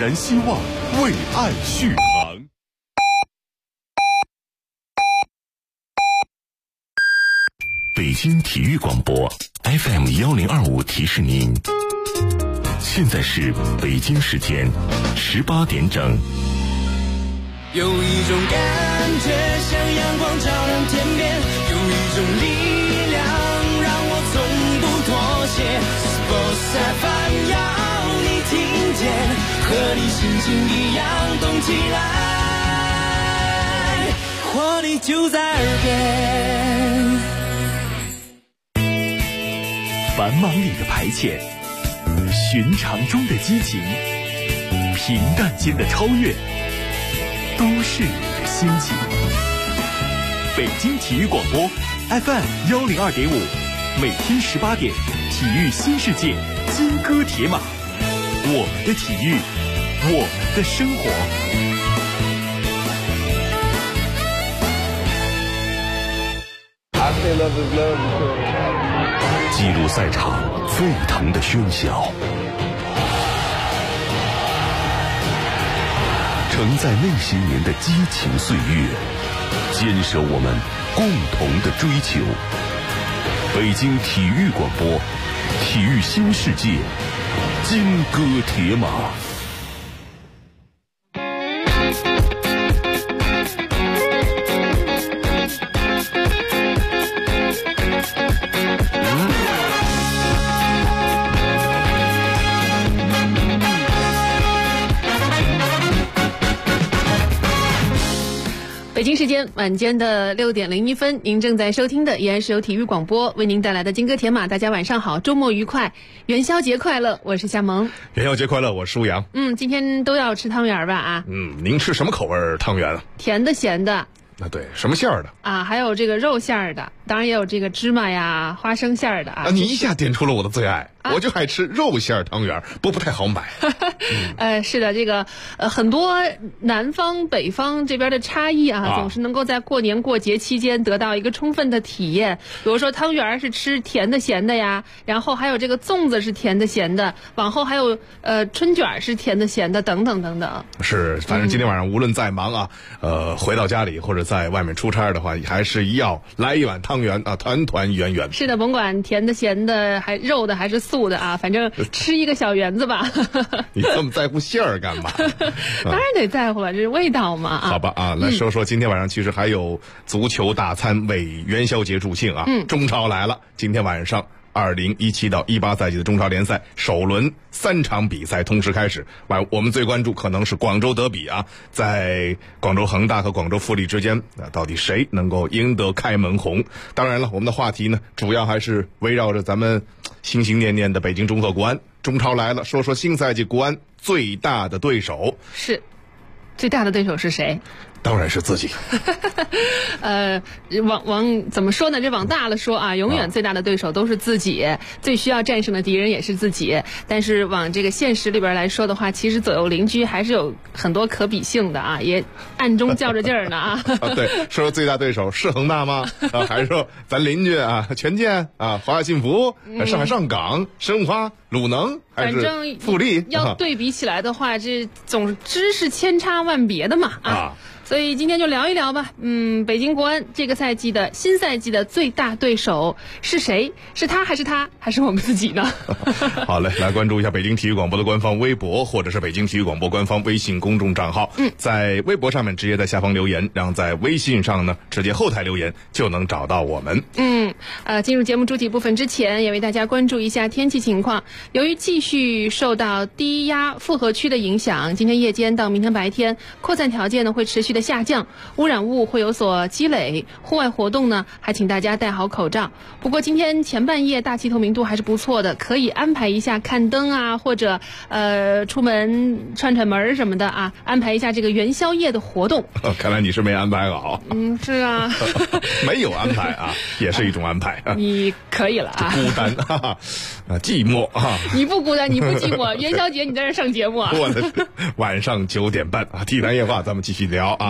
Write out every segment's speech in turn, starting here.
燃希望，为爱续航。北京体育广播 FM 1025提示您，现在是北京时间18点整。 有一种感觉像阳光照亮天边，有一种力量让我从不妥协。Sports FM 要你听见，和你心情一样动起来，活力就在耳边。 繁忙里的排遣，寻常中的激情，平淡间的超越，都是你的心情。北京体育广播 FM 102.5，每天18点，体育新世界，金戈铁马，我们的体育，我们的生活。 记录赛场沸腾的喧嚣，承载那些年的激情岁月，坚守我们共同的追求。北京体育广播，体育新世界，金戈铁马。 北京时间晚间的6点01分，您正在收听的依然是由体育广播为您带来的金戈铁马。大家晚上好，周末愉快，元宵节快乐！我是夏萌。 元宵节快乐，我是舒阳。 今天都要吃汤圆吧？啊， 您吃什么口味汤圆啊？ 甜的、咸的。 对，什么馅儿的啊？还有这个肉馅儿的，当然也有这个芝麻呀、花生馅儿的啊。 你一下点出了我的最爱，我就爱吃肉馅儿汤圆，不太好买。 是的，这个很多南方北方这边的差异啊，总是能够在过年过节期间得到一个充分的体验。比如说汤圆是吃甜的咸的呀，然后还有这个粽子是甜的咸的，往后还有春卷是甜的咸的，等等等等。是， 反正今天晚上无论再忙啊，回到家里或者在外面出差的话，还是要来一碗汤圆啊，团团圆圆。 是的，甭管甜的咸的还肉的还是素的啊，反正吃一个小圆子吧。 你这么在乎馅儿干嘛？ 当然得在乎了，这是味道嘛。 好吧啊，来说说今天晚上其实还有足球大餐为元宵节助兴啊。中超来了，今天晚上2017到18赛季的中超联赛首轮3场比赛同时开始。我们最关注可能是广州德比啊，在广州恒大和广州富力之间，到底谁能够赢得开门红？当然了，我们的话题呢，主要还是围绕着咱们心心念念的北京中赫国安。中超来了，说说新赛季国安最大的对手是最大的对手是谁？ 当然是自己。 怎么说呢？这往大了说啊，永远最大的对手都是自己，最需要战胜的敌人也是自己。但是往这个现实里边来说的话，其实左右邻居还是有很多可比性的啊，也暗中较着劲儿呢啊。 对，说最大对手是恒大吗？还是说咱邻居啊，权健啊，华夏幸福、上海上港、申花、鲁能，还是富力？ 要对比起来的话，这总之是千差万别的嘛啊。所以今天就聊一聊吧。北京国安这个赛季的新赛季的最大对手是谁？是他还是他还是我们自己呢？ 好嘞，来关注一下北京体育广播的官方微博，或者是北京体育广播官方微信公众账号。在微博上面直接在下方留言，然后在微信上呢直接后台留言就能找到我们。 进入节目主体部分之前，也为大家关注一下天气情况。由于继续受到低压复合区的影响，今天夜间到明天白天扩散条件呢会持续的下降，污染物会有所积累，户外活动呢还请大家戴好口罩。不过今天前半夜大气透明度还是不错的，可以安排一下看灯啊，或者出门串串门什么的啊，安排一下这个元宵夜的活动。 看来你是没安排好。 是啊。 没有安排啊，也是一种安排啊。 你可以了啊。 孤单寂寞啊。 你不孤单，你不寂寞。元宵节你在这上节目啊。 我的是晚上9点半啊，体坛夜话咱们继续聊啊。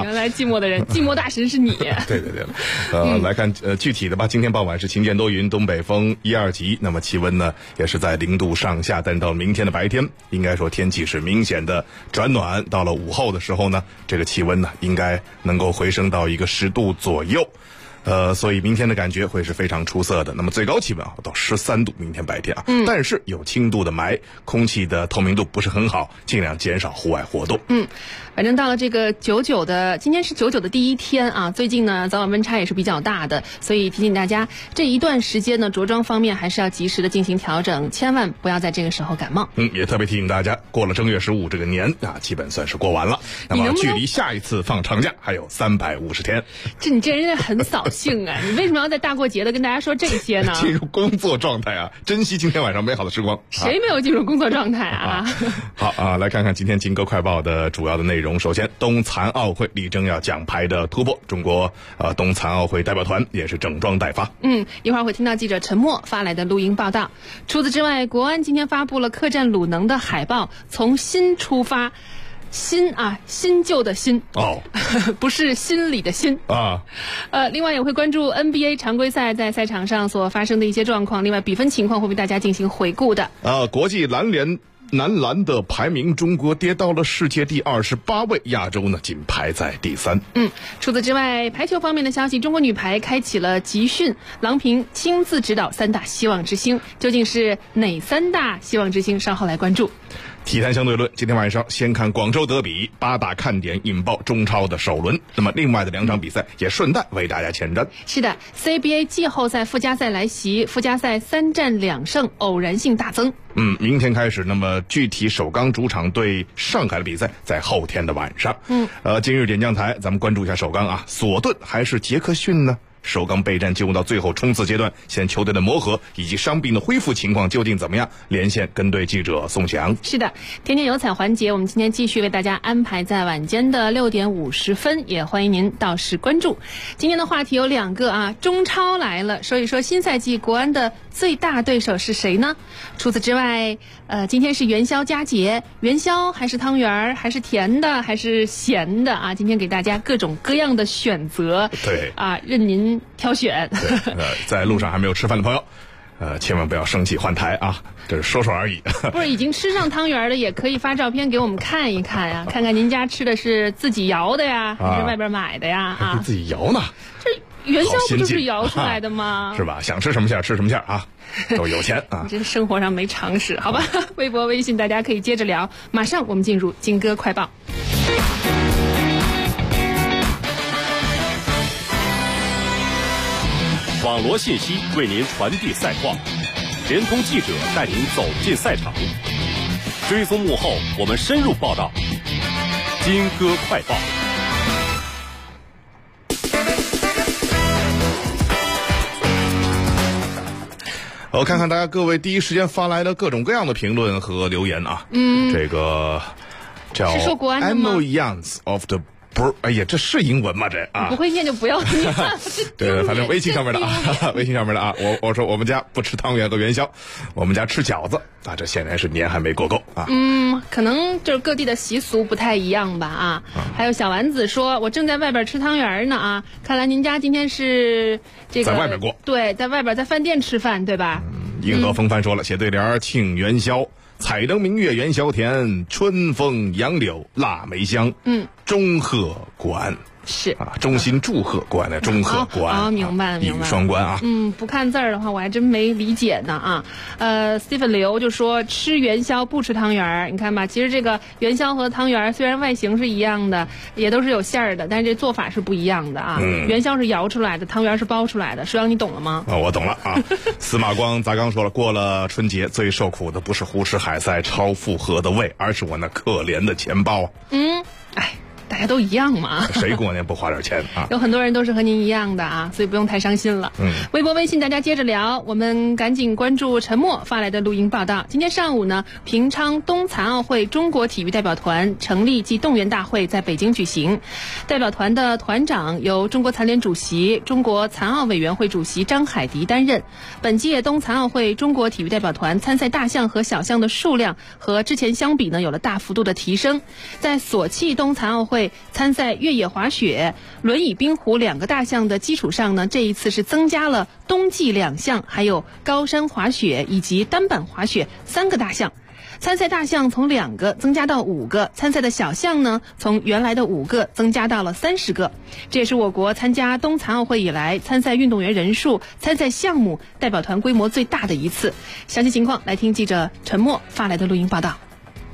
啊。 原来寂寞的人，寂寞大神是你。 对，来看具体的吧。今天傍晚是晴间多云，东北风1、2级，那么气温呢也是在0度上下，但到明天的白天，应该说天气是明显的转暖，到了午后的时候呢，这个气温呢应该能够回升到一个10度左右。所以明天的感觉会是非常出色的。那么最高气温到13度，明天白天啊，但是有轻度的霾，空气的透明度不是很好，尽量减少户外活动。 反正到了这个99的，今天是99的第一天啊。最近呢，早晚温差也是比较大的，所以提醒大家，这一段时间呢，着装方面还是要及时的进行调整，千万不要在这个时候感冒。 也特别提醒大家，过了正月15这个年啊，基本算是过完了。那么距离下一次放长假还有350天。 你这人很扫兴啊！你为什么要在大过节的跟大家说这些呢？ 进入工作状态啊，珍惜今天晚上美好的时光。 谁没有进入工作状态啊？ 好啊，来看看今天金歌快报的主要的内容。首先，冬残奥会力争要奖牌的突破，中国冬残奥会代表团也是整装待发。 一会儿会听到记者陈默发来的录音报道。除此之外，国安今天发布了客战鲁能的海报，从新出发。新旧的新不是心里的心啊。另外也会关注 NBA 常规赛在赛场上所发生的一些状况，另外比分情况会为大家进行回顾的。 国际男篮的排名，中国跌到了世界第28位，亚洲呢仅排在第3。 除此之外，排球方面的消息，中国女排开启了集训，郎平亲自指导3大希望之星，究竟是哪3大希望之星？稍后来关注。 体坛相对论，今天晚上先看广州德比，8大看点引爆中超的首轮。那么另外的2场比赛也顺带为大家前瞻。 是的 ，CBA 季后赛附加赛来袭，附加赛3战2胜，偶然性大增。 明天开始，那么具体首钢主场对上海的比赛在后天的晚上。今日点将台，咱们关注一下首钢啊，索顿还是杰克逊呢？首钢备战进入到最后冲刺阶段，现球队的磨合以及伤病的恢复情况究竟怎么样？连线跟队记者宋翔。 是的，天天有彩环节，我们今天继续为大家安排在晚间的6点50分，也欢迎您到时关注。今天的话题有2个啊，中超来了，说一说新赛季国安的最大对手是谁呢？除此之外，今天是元宵佳节，元宵还是汤圆，还是甜的，还是咸的啊？今天给大家各种各样的选择， 对啊，任您挑选。 在路上还没有吃饭的朋友，千万不要生气换台啊，这是说说而已。 不是已经吃上汤圆的，也可以发照片给我们看一看呀，看看您家吃的是自己摇的呀，还是外边买的呀？ 还自己摇呢？ 这元宵不就是摇出来的吗？ 是吧？想吃什么馅吃什么馅啊，都有钱啊！ 这生活上没常识，好吧？微博、微信大家可以接着聊。马上我们进入金歌快报。 网罗信息为您传递赛况，联通记者带您走进赛场，追踪幕后我们深入报道。金歌快报。 我看看大家各位第一时间发来的各种各样的评论和留言啊。这个叫 Emoyans of the。不是，哎呀，这是英文吗？这啊， 不会念就不要念。 对，反正微信上面的啊，微信上面的啊，我说我们家不吃汤圆和元宵，我们家吃饺子啊，这显然是年还没过够啊。 可能就是各地的习俗不太一样吧啊。还有小丸子说，我正在外边吃汤圆呢啊，看来您家今天是这个在外边过， 对，在外边在饭店吃饭对吧？ 银河风帆说了，写对联庆元宵。彩灯明月元宵甜，春风杨柳腊梅香。祝贺国安。 是啊，衷心祝贺国安的祝贺国安。 明白了， 一语双关啊。 不看字儿的话，我还真没理解呢啊。Stephen 刘就说吃元宵不吃汤圆，你看吧，其实这个元宵和汤圆虽然外形是一样的，也都是有馅儿的，但是这做法是不一样的啊。元宵是摇出来的，汤圆是包出来的。石阳，你懂了吗？ 我懂了啊。司马光咱刚说了，过了春节最受苦的不是胡吃海塞超负荷的胃，而是我那可怜的钱包。 大家都一样嘛， 谁过年不花点钱啊？ 有很多人都是和您一样的啊，所以不用太伤心了。微博、微信大家接着聊，我们赶紧关注陈默发来的录音报道。今天上午呢，平昌冬残奥会中国体育代表团成立暨动员大会在北京举行，代表团的团长由中国残联主席、中国残奥委员会主席张海迪担任。本届冬残奥会中国体育代表团参赛大项和小项的数量和之前相比呢，有了大幅度的提升。在索契冬残奥会会参赛越野滑雪、轮椅冰壶2个大项的基础上呢，这一次是增加了冬季2项，还有高山滑雪以及单板滑雪3个大项。参赛大项从2个增加到5个，参赛的小项呢，从原来的5个增加到了30个。这也是我国参加冬残奥会以来参赛运动员人数、参赛项目、代表团规模最大的一次。详细情况来听记者陈默发来的录音报道。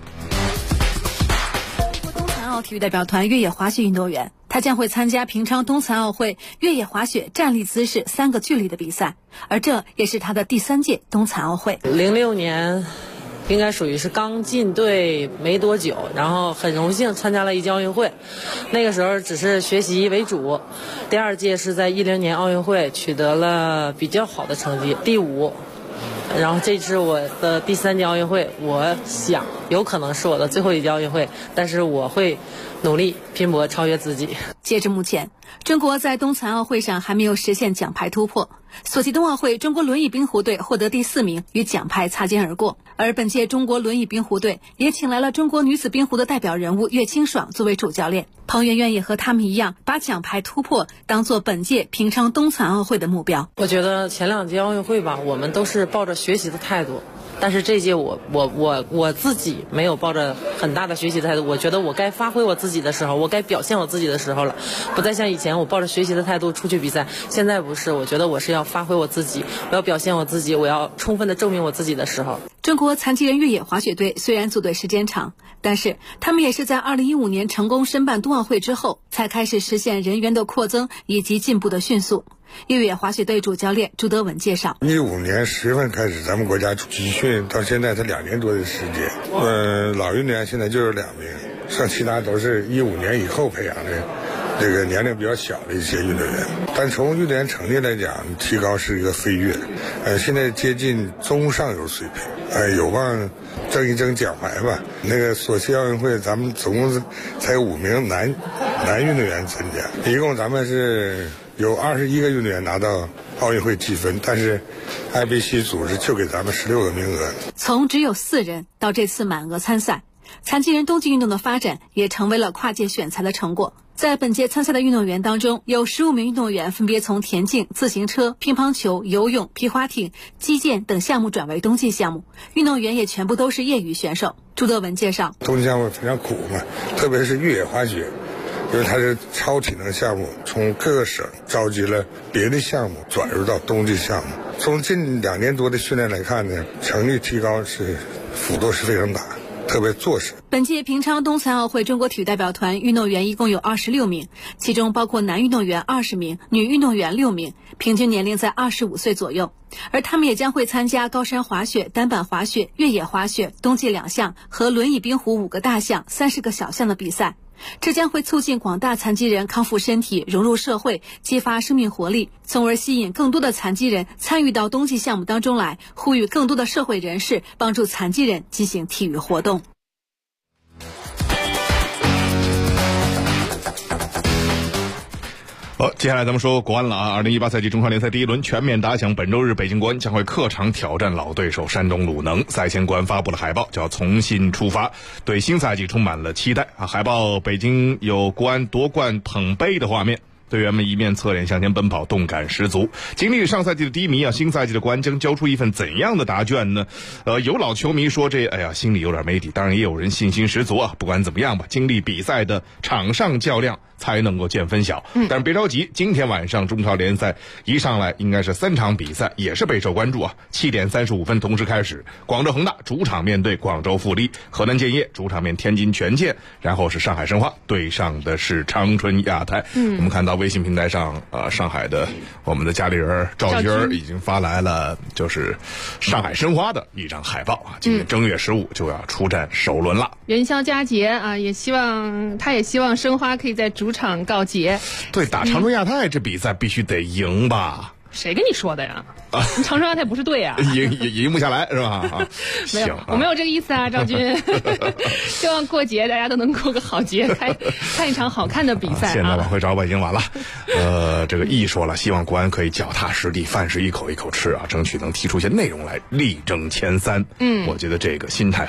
冬残奥体育代表团越野滑雪运动员，他将会参加平昌冬残奥会越野滑雪站立姿势3个距离的比赛，而这也是他的第3届冬残奥会。 06年应该属于是刚进队没多久，然后很荣幸参加了一届奥运会，那个时候只是学习为主。第2届是在10年奥运会取得了比较好的成绩，第5。然后这是我的第3届奥运会，我想有可能是我的最后一届奥运会，但是我会努力拼搏超越自己。 截至目前，中国在冬残奥会上还没有实现奖牌突破。索契冬奥会，中国轮椅冰壶队获得第4名，与奖牌擦肩而过。而本届中国轮椅冰壶队也请来了中国女子冰壶的代表人物岳清爽作为主教练。彭媛媛也和他们一样，把奖牌突破当作本届平昌冬残奥会的目标。 我觉得前2届奥运会吧，我们都是抱着学习的态度。但是这届我自己没有抱着很大的学习的态度，我觉得我该发挥我自己的时候，我该表现我自己的时候了，不再像以前我抱着学习的态度出去比赛。现在不是，我觉得我是要发挥我自己，我要表现我自己，我要充分的证明我自己的时候。 中国残疾人越野滑雪队虽然组队时间长，但是他们也是在2015年成功申办冬奥会之后，才开始实现人员的扩增以及进步的迅速。越野滑雪队主教练朱德文介绍 ，15年10月份开始，咱们国家集训到现在才2年多的时间。老运动员现在就是2名，剩其他都是15年以后培养的，这个年龄比较小的一些运动员。但从运动员成绩来讲，提高是一个飞跃。现在接近中上游水平，有望争一争奖牌吧。那个索契奥运会，咱们总共才5名男运动员参加，一共咱们是有21个运动员拿到奥运会积分，但是 IBC 组织就给咱们16个名额。 从只有4人到这次满额参赛，残疾人冬季运动的发展也成为了跨界选材的成果。在本届参赛的运动员当中，有15名运动员分别从田径、自行车、乒乓球、游泳、皮划艇、击剑等项目转为冬季项目，运动员也全部都是业余选手。朱德文介绍， 冬季项目非常苦嘛，特别是越野滑雪，因为它是超体能项目，从各个省召集了别的项目转入到冬季项目。从近2年多的训练来看呢，成绩提高是幅度是非常大，特别做实。 本届平昌冬残奥会中国体育代表团运动员一共有26名，其中包括男运动员20名，女运动员6名，平均年龄在25岁左右。而他们也将会参加高山滑雪、单板滑雪、越野滑雪、冬季2项和轮椅冰壶5个大项、30个小项的比赛。这将会促进广大残疾人康复身体、融入社会，激发生命活力，从而吸引更多的残疾人参与到冬季项目当中来，呼吁更多的社会人士帮助残疾人进行体育活动。 好，接下来咱们说国安了啊！2018赛季中超联赛第1轮全面打响，本周日北京国安将会客场挑战老对手山东鲁能。赛前国安发布了海报，叫重新出发，对新赛季充满了期待啊！海报北京有国安夺冠捧杯的画面。队员们一面侧脸向前奔跑，动感十足。经历上赛季的低迷啊，新赛季的国安将交出一份怎样的答卷呢？有老球迷说心里有点没底，当然也有人信心十足啊。不管怎么样吧，经历比赛的场上较量才能够见分晓。但是别着急，今天晚上中超联赛一上来应该是3场比赛，也是备受关注啊。7点35分同时开始，广州恒大主场面对广州富力，河南建业主场面天津权健，然后是上海申花对上的是长春亚泰。我们看到微信平台上上海的我们的家里人赵军已经发来了就是上海申花的一张海报啊，今年正月15就要出战首轮了。 元宵佳节啊，也希望申花可以在主场告捷。 对，打长春亚泰这比赛必须得赢吧？ 谁跟你说的呀？长春亚泰不是队啊， 赢不下来是吧？ 没有，我没有这个意思啊，赵军。希望过节大家都能过个好节，看一场好看的比赛啊。 现在往回找吧，已经晚了。这个易说了，希望国安可以脚踏实地，饭是一口一口吃啊，争取能踢出些内容来，力争前3。我觉得这个心态很好。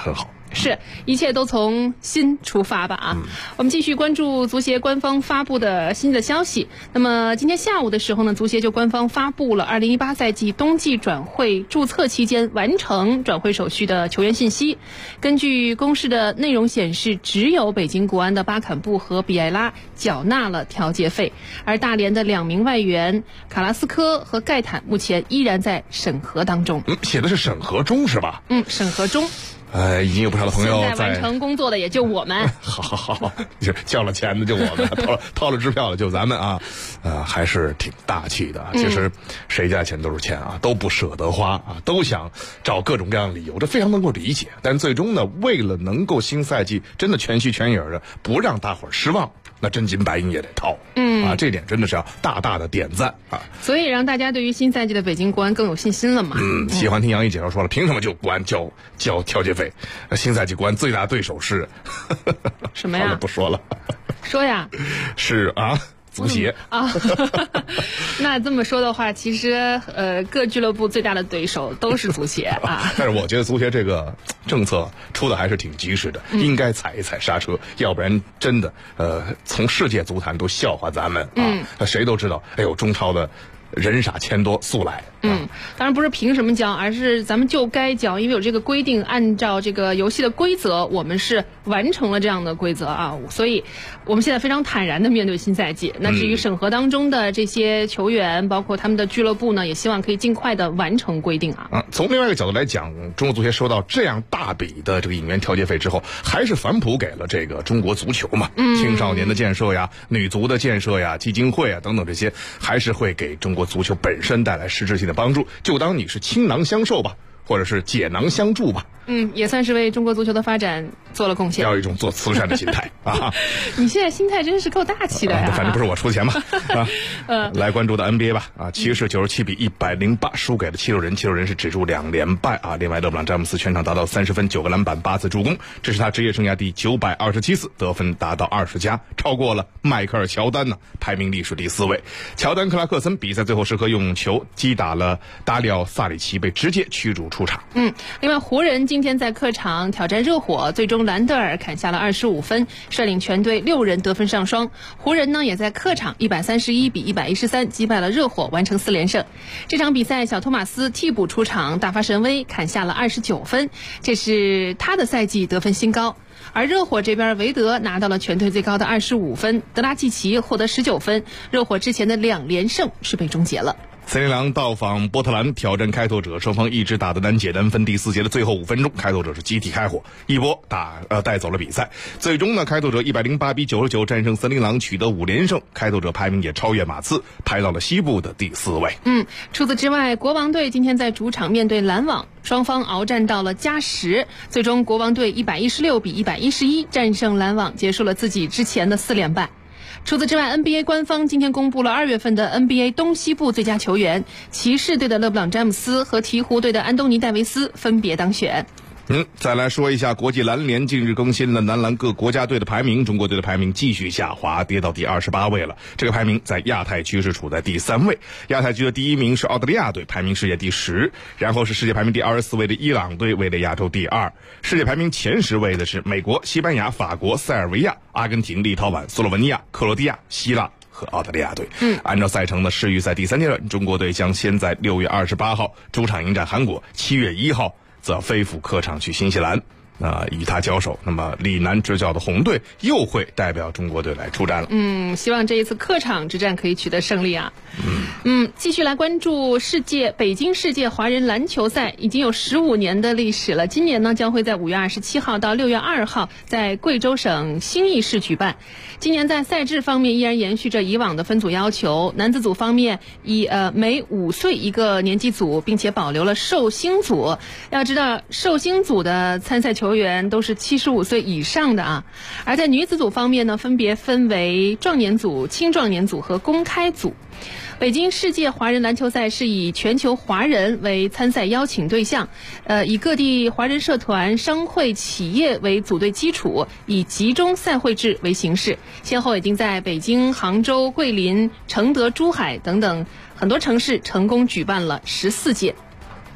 是，一切都从心出发吧啊！我们继续关注足协官方发布的新的消息。那么今天下午的时候呢，足协就官方发布了2018赛季冬季转会注册期间完成转会手续的球员信息。根据公示的内容显示，只有北京国安的巴坎布和比埃拉缴纳了调节费，而大连的2名外援卡拉斯科和盖坦目前依然在审核当中。 写的是审核中是吧？ 审核中。 已经有不少的朋友现在完成工作的也就我们。 好，交了钱的就我们，掏了支票的就咱们啊，还是挺大气的。其实谁家钱都是钱啊，都不舍得花啊，都想找各种各样的理由，这非常能够理解。但最终呢，为了能够新赛季真的全虚全影的，不让大伙儿失望，那真金白银也得掏。这点真的是要大大的点赞啊！ 所以让大家对于新赛季的北京国安更有信心了嘛。 喜欢听杨毅解说说了，凭什么就国安交调节费？新赛季国安最大对手是什么呀？ 不说了， 说呀， 是啊。足协啊，那这么说的话，其实各俱乐部最大的对手都是足协啊。 但是我觉得足协这个政策出的还是挺及时的，应该踩一踩刹车，要不然真的从世界足坛都笑话咱们啊。谁都知道，哎呦，中超的人傻钱多，速来。 当然不是凭什么交，而是咱们就该交，因为有这个规定，按照这个游戏的规则，我们是完成了这样的规则啊，所以我们现在非常坦然的面对新赛季。那至于审核当中的这些球员，包括他们的俱乐部呢，也希望可以尽快的完成规定啊。 从另外一个角度来讲，中国足协收到这样大笔的这个引援调节费之后，还是反哺给了这个中国足球嘛，青少年的建设呀、女足的建设呀、基金会啊等等这些，还是会给中国足球本身带来实质性的帮助。就当你是倾囊相授吧，或者是解囊相助吧。 也算是为中国足球的发展做了贡献。 要有一种做慈善的心态啊！ 你现在心态真是够大气的呀！ 反正不是我出钱嘛来关注的 NBA 吧啊！骑士97比108输给了76人，76人是止住2连败啊！另外，勒布朗詹姆斯全场达到30分、9个篮板、8次助攻，这是他职业生涯第927次得分，达到20加，超过了迈克尔乔丹呢，排名历史第4位。乔丹克拉克森比赛最后时刻用球击打了达里奥萨里奇，被直接驱逐出场。 另外湖人今天在客场挑战热火，最终兰德尔砍下了25分，率领全队6人得分上双。湖人呢也在客场131比113击败了热火，完成4连胜。这场比赛小托马斯替补出场，大发神威，砍下了29分，这是他的赛季得分新高。而热火这边，韦德拿到了全队最高的25分，德拉季奇获得19分，热火之前的2连胜是被终结了。 森林狼到访波特兰挑战开拓者，双方一直打得难解难分。第4节的最后5分钟，开拓者是集体开火，一波带走了比赛。最终呢，开拓者108比99战胜森林狼，取得5连胜。开拓者排名也超越马刺，排到了西部的第4位。 除此之外，国王队今天在主场面对篮网，双方鏖战到了加时，最终国王队116比111战胜篮网，结束了自己之前的4连败。除此之外， NBA 官方今天公布了2月份的 NBA 东西部最佳球员，骑士队的勒布朗詹姆斯和鹈鹕队的安东尼戴维斯分别当选。 再来说一下国际篮联近日更新了男篮各国家队的排名，中国队的排名继续下滑，跌到第28位了。这个排名在亚太区是处在第3位，亚太区的第1名是澳大利亚队，排名世界第10，然后是世界排名第24位的伊朗队，位列亚洲第2。世界排名前10位的是美国、西班牙、法国、塞尔维亚、阿根廷、立陶宛、斯洛文尼亚、克罗地亚、希腊和澳大利亚队。按照赛程呢，世预赛第3阶段，中国队将先在6月28号主场迎战韩国，7月1号则飞赴客场去新西兰与他交手。那么李楠执教的红队又会代表中国队来出战了。 希望这一次客场之战可以取得胜利啊。继续来关注北京世界华人篮球赛，已经有15年的历史了。今年呢将会在5月27号到6月2号在贵州省兴义市举办。今年在赛制方面依然延续着以往的分组要求，男子组方面以每5岁一个年级组，并且保留了寿星组。要知道寿星组的参赛球员都是75岁以上的啊。而在女子组方面呢，分别分为壮年组、青壮年组和公开组。北京世界华人篮球赛是以全球华人为参赛邀请对象，以各地华人社团、商会、企业为组队基础，以集中赛会制为形式，先后已经在北京、杭州、桂林、承德、珠海等等很多城市成功举办了14届。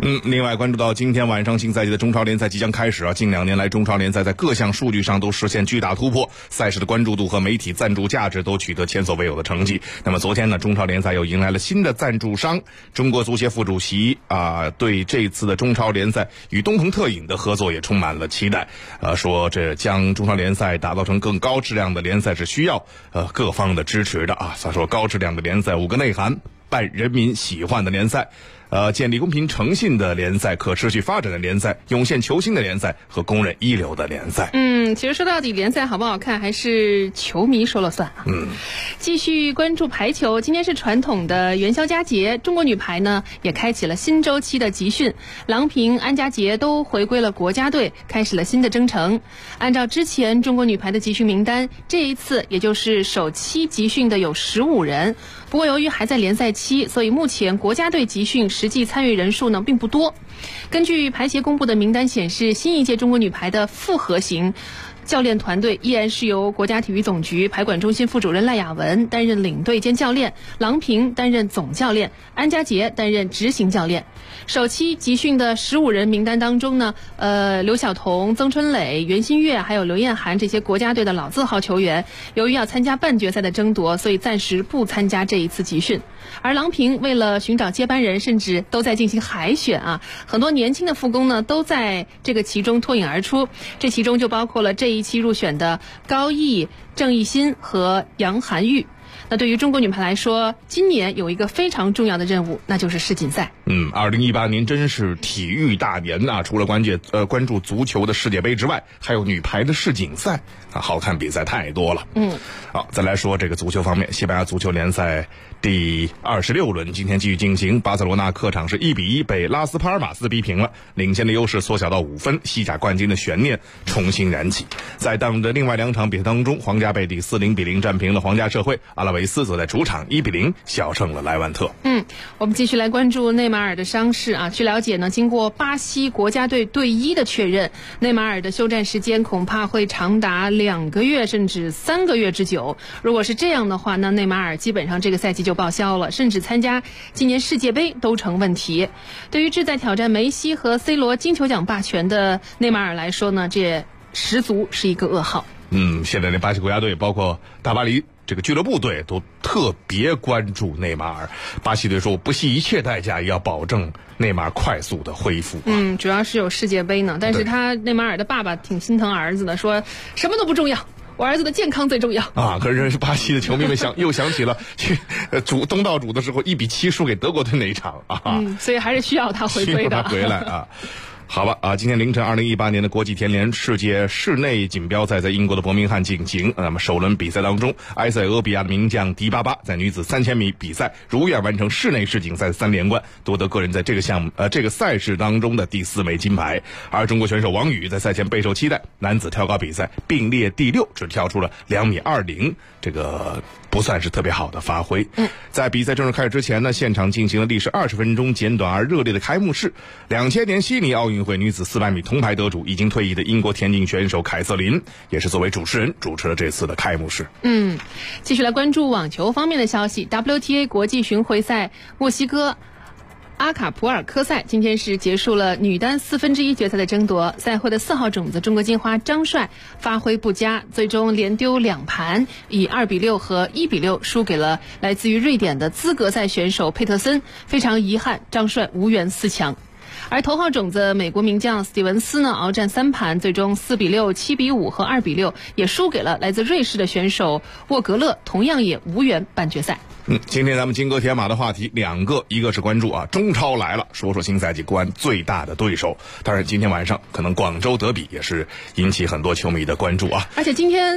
另外关注到今天晚上新赛季的中超联赛即将开始啊，近2年来中超联赛在各项数据上都实现巨大突破，赛事的关注度和媒体赞助价值都取得前所未有的成绩。那么昨天呢，中超联赛又迎来了新的赞助商，中国足协副主席对这次的中超联赛与东鹏特饮的合作也充满了期待，说这将中超联赛打造成更高质量的联赛是需要各方的支持的啊。他说高质量的联赛5个内涵：办人民喜欢的联赛，建立公平诚信的联赛，可持续发展的联赛，涌现球星的联赛和公认一流的联赛。 其实说到底，联赛好不好看还是球迷说了算啊。继续关注排球，今天是传统的元宵佳节，中国女排呢也开启了新周期的集训，郎平、安家杰都回归了国家队，开始了新的征程。按照之前中国女排的集训名单，这一次也就是首期集训的有15人，不过由于还在联赛期，所以目前国家队集训实际参与人数呢并不多。根据排协公布的名单显示，新一届中国女排的复合型教练团队依然是由国家体育总局排管中心副主任赖雅文担任领队兼教练，郎平担任总教练，安家杰担任执行教练。首期集训的15人名单当中呢，刘晓彤、曾春蕾、袁心玥还有刘艳涵这些国家队的老字号球员，由于要参加半决赛的争夺，所以暂时不参加这一次集训。而郎平为了寻找接班人，甚至都在进行海选啊，很多年轻的副攻呢都在这个其中脱颖而出，这其中就包括了这一期入选的高毅、郑义欣和杨涵玉。那对于中国女排来说，今年有一个非常重要的任务，那就是世锦赛。 2018年真是体育大年呐！除了关注足球的世界杯之外，还有女排的世锦赛啊，好看比赛太多了。好，再来说这个足球方面，西班牙足球联赛第26轮今天继续进行，巴塞罗那客场是1-1被拉斯帕尔马斯逼平了，领先的优势缩小到5分，西甲冠军的悬念重新燃起。在当的另外2场比赛当中，皇家贝蒂斯0-0战平了皇家社会，阿拉维斯则在主场1-0小胜了莱万特。 我们继续来关注内马尔的伤势啊。据了解呢，经过巴西国家队队医的确认，内马尔的休战时间恐怕会长达2个月甚至3个月之久。如果是这样的话，那内马尔基本上这个赛季就报销了，甚至参加今年世界杯都成问题。对于志在挑战梅西和 C 罗金球奖霸权的内马尔来说呢，这十足是一个噩耗。 现在的巴西国家队包括大巴黎这个俱乐部队都特别关注内马尔，巴西队说我不惜一切代价也要保证内马尔快速的恢复。 主要是有世界杯呢，但是内马尔的爸爸挺心疼儿子的，说什么都不重要，我儿子的健康最重要啊！可是巴西的球迷们又想起了去东道主的时候1-7输给德国队那一场啊， 所以还是需要他回归的， 需要他回来啊。好吧今天凌晨2018年的国际田联世界室内锦标赛在英国的伯明翰进行。那么首轮比赛当中，埃塞俄比亚的名将迪巴巴在女子3000米比赛如愿完成室内世锦赛3连冠，夺得个人在这个赛事当中的第4枚金牌。而中国选手王宇在赛前备受期待，男子跳高比赛并列第6，只跳出了2.20米，这个不算是特别好的发挥。在比赛正式开始之前呢，现场进行了历时20分钟简短而热烈的开幕式。2000年悉尼奥运会女子400米铜牌得主，已经退役的英国田径选手凯瑟琳也是作为主持人主持了这次的开幕式。 继续来关注网球方面的消息。 WTA 国际巡回赛墨西哥阿卡普尔科赛今天是结束了女单1/4决赛的争夺，赛会的4号种子中国金花张帅发挥不佳，最终连丢2盘，以2-6和1-6输给了来自于瑞典的资格赛选手佩特森，非常遗憾，张帅无缘4强。而头号种子美国名将史蒂文斯呢，鏖战3盘，最终4-6、7-5和2-6也输给了来自瑞士的选手沃格勒，同样也无缘半决赛。 今天咱们金戈铁马的话题2个，一个是关注中超来了，说说新赛季国安最大的对手。当然今天晚上可能广州德比也是引起很多球迷的关注啊。 而且今天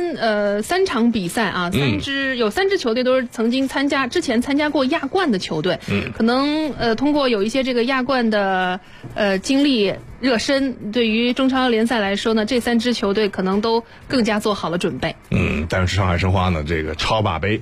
3场比赛啊，有3支球队都是曾经之前参加过亚冠的球队，可能通过有一些这个亚冠的经历热身，对于中超联赛来说呢，这3支球队可能都更加做好了准备。 但是上海申花呢，这个超霸杯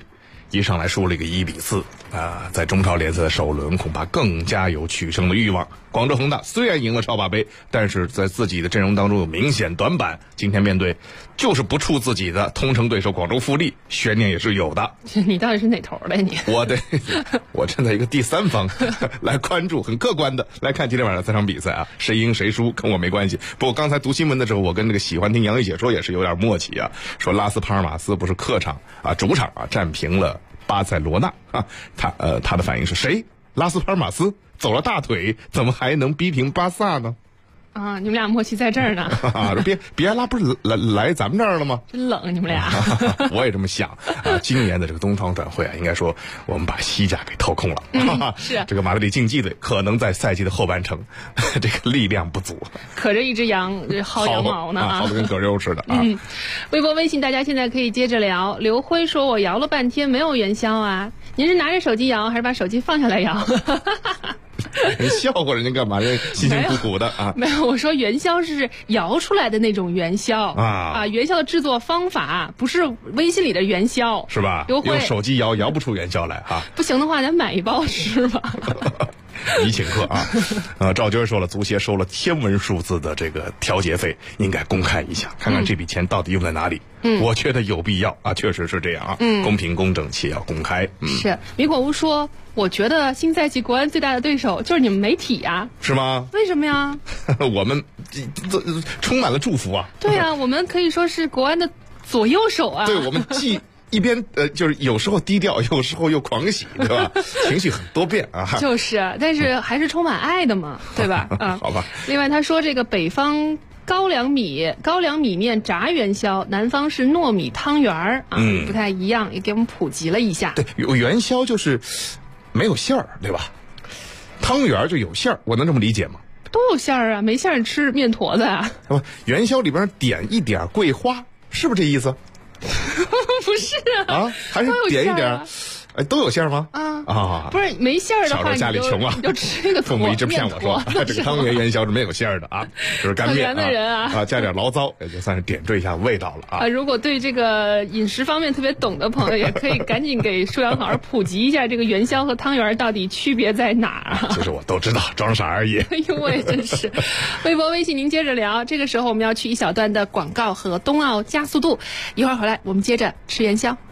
一上来输了一个1-4在中超联赛的首轮恐怕更加有取胜的欲望。广州恒大虽然赢了超霸杯，但是在自己的阵容当中有明显短板，今天面对就是不怵自己的同城对手广州富力，悬念也是有的。 你到底是哪头的你？ 我站在一个第三方来关注，很客观的来看今天晚上3场比赛谁赢谁输跟我没关系。不过刚才读新闻的时候，我跟这个喜欢听杨毅解说也是有点默契说拉斯帕尔马斯不是客场主场战平了巴塞罗那他的反应是谁？拉斯帕尔马斯走了大腿，怎么还能逼平巴萨呢？ 你们俩默契在这儿呢。 别拉不是来咱们这儿了吗？ 真冷你们俩。 我也这么想今年的这个东方转会应该说我们把西甲给掏空了。 是这个马德里竞技队可能在赛季的后半程这个力量不足， 可着一只羊薅羊毛呢薅得跟狗肉似的微博微信大家现在可以接着聊。刘辉说我摇了半天没有元宵您是拿着手机摇还是把手机放下来摇？ 笑话人家干嘛？人辛辛苦苦的没有，我说元宵是摇出来的那种元宵元宵的制作方法不是微信里的元宵， 是吧？用手机摇不出元宵来不行的话咱买一包吃吧。 你请客赵军说了，足协收了天文数字的这个调节费，应该公开一下，看看这笔钱到底用在哪里。我觉得有必要确实是这样公平公正且要公开。 是米果屋说，我觉得新赛季国安最大的对手就是你们媒体是吗？ 为什么呀？ 我们充满了祝福对我们可以说是国安的左右手对，我们既一边就是有时候低调，有时候又狂喜，对吧？情绪很多变就是，但是还是充满爱的嘛，对吧？ 好吧。 另外他说这个北方高粱米面炸元宵，南方是糯米汤圆不太一样，也给我们普及了一下。 对，元宵就是没有馅儿，对吧？汤圆就有馅儿，我能这么理解吗？ 都有馅儿没馅儿吃面坨子元宵里边点一点桂花，是不是这意思？ 不是还是点一点都有馅儿吗？ 不是没馅儿的话， 小时候家里穷你就吃这个父母一直骗我说这个汤圆元宵是没有馅儿的就是干面的人加点醪糟，也就算是点缀一下味道了如果对这个饮食方面特别懂的朋友，也可以赶紧给舒阳老师普及一下这个元宵和汤圆到底区别在哪其实我都知道，装傻而已。 哎呦，我也真是。微博微信您接着聊，这个时候我们要去一小段的广告和冬奥加速度，一会儿回来我们接着吃元宵。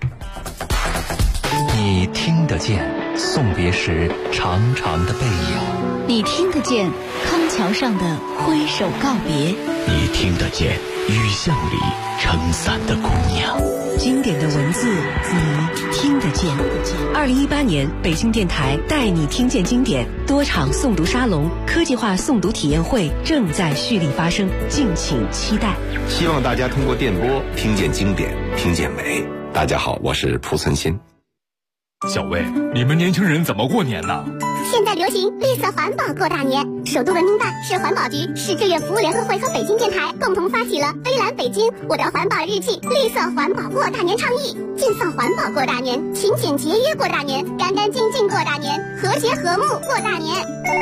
你听得见送别时长长的背影， 你听得见康桥上的挥手告别， 你听得见雨巷里撑伞的姑娘。 经典的文字你听得见。2018年北京电台带你听见经典多场诵读沙龙、科技化诵读体验会正在蓄力发生，敬请期待。 希望大家通过电波听见经典，听见美。大家好，我是蒲存昕。 小魏，你们年轻人怎么过年呢？ 现在流行绿色环保过大年，首都文明办、市环保局、市志愿服务联合会和北京电台共同发起了微蓝北京我的环保日记绿色环保过大年倡议，尽放环保过大年，勤俭节约过大年，干干净净过大年，和谐和睦过大年。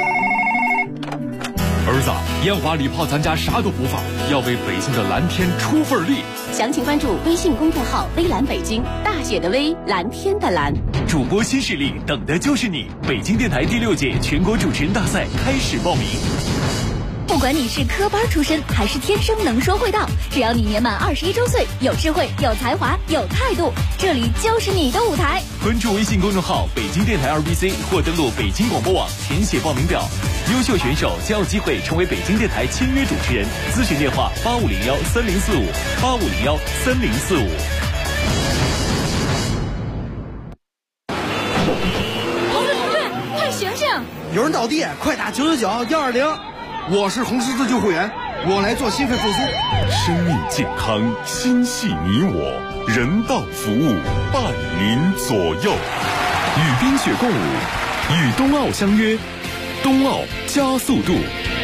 儿子，烟花礼炮咱家啥都不放，要为北京的蓝天出份力。 详情关注微信公众号微蓝北京，大写的微，蓝天的蓝。 主播新势力等的就是你！北京电台第6届全国主持人大赛开始报名。 不管你是科班出身还是天生能说会道，只要你年满21周岁，有智慧、有才华、有态度，这里就是你的舞台。 关注微信公众号北京电台2BC 或登录北京广播网填写报名表，优秀选手将有机会成为北京电台签约主持人。咨询电话85013045，85013045。 同志，快醒醒！ 有人倒地，快打999-120。我是红十字救护员，我来做心肺复苏。 生命健康，心系你我，人道服务伴您左右。与冰雪共舞，与冬奥相约，冬奥加速度。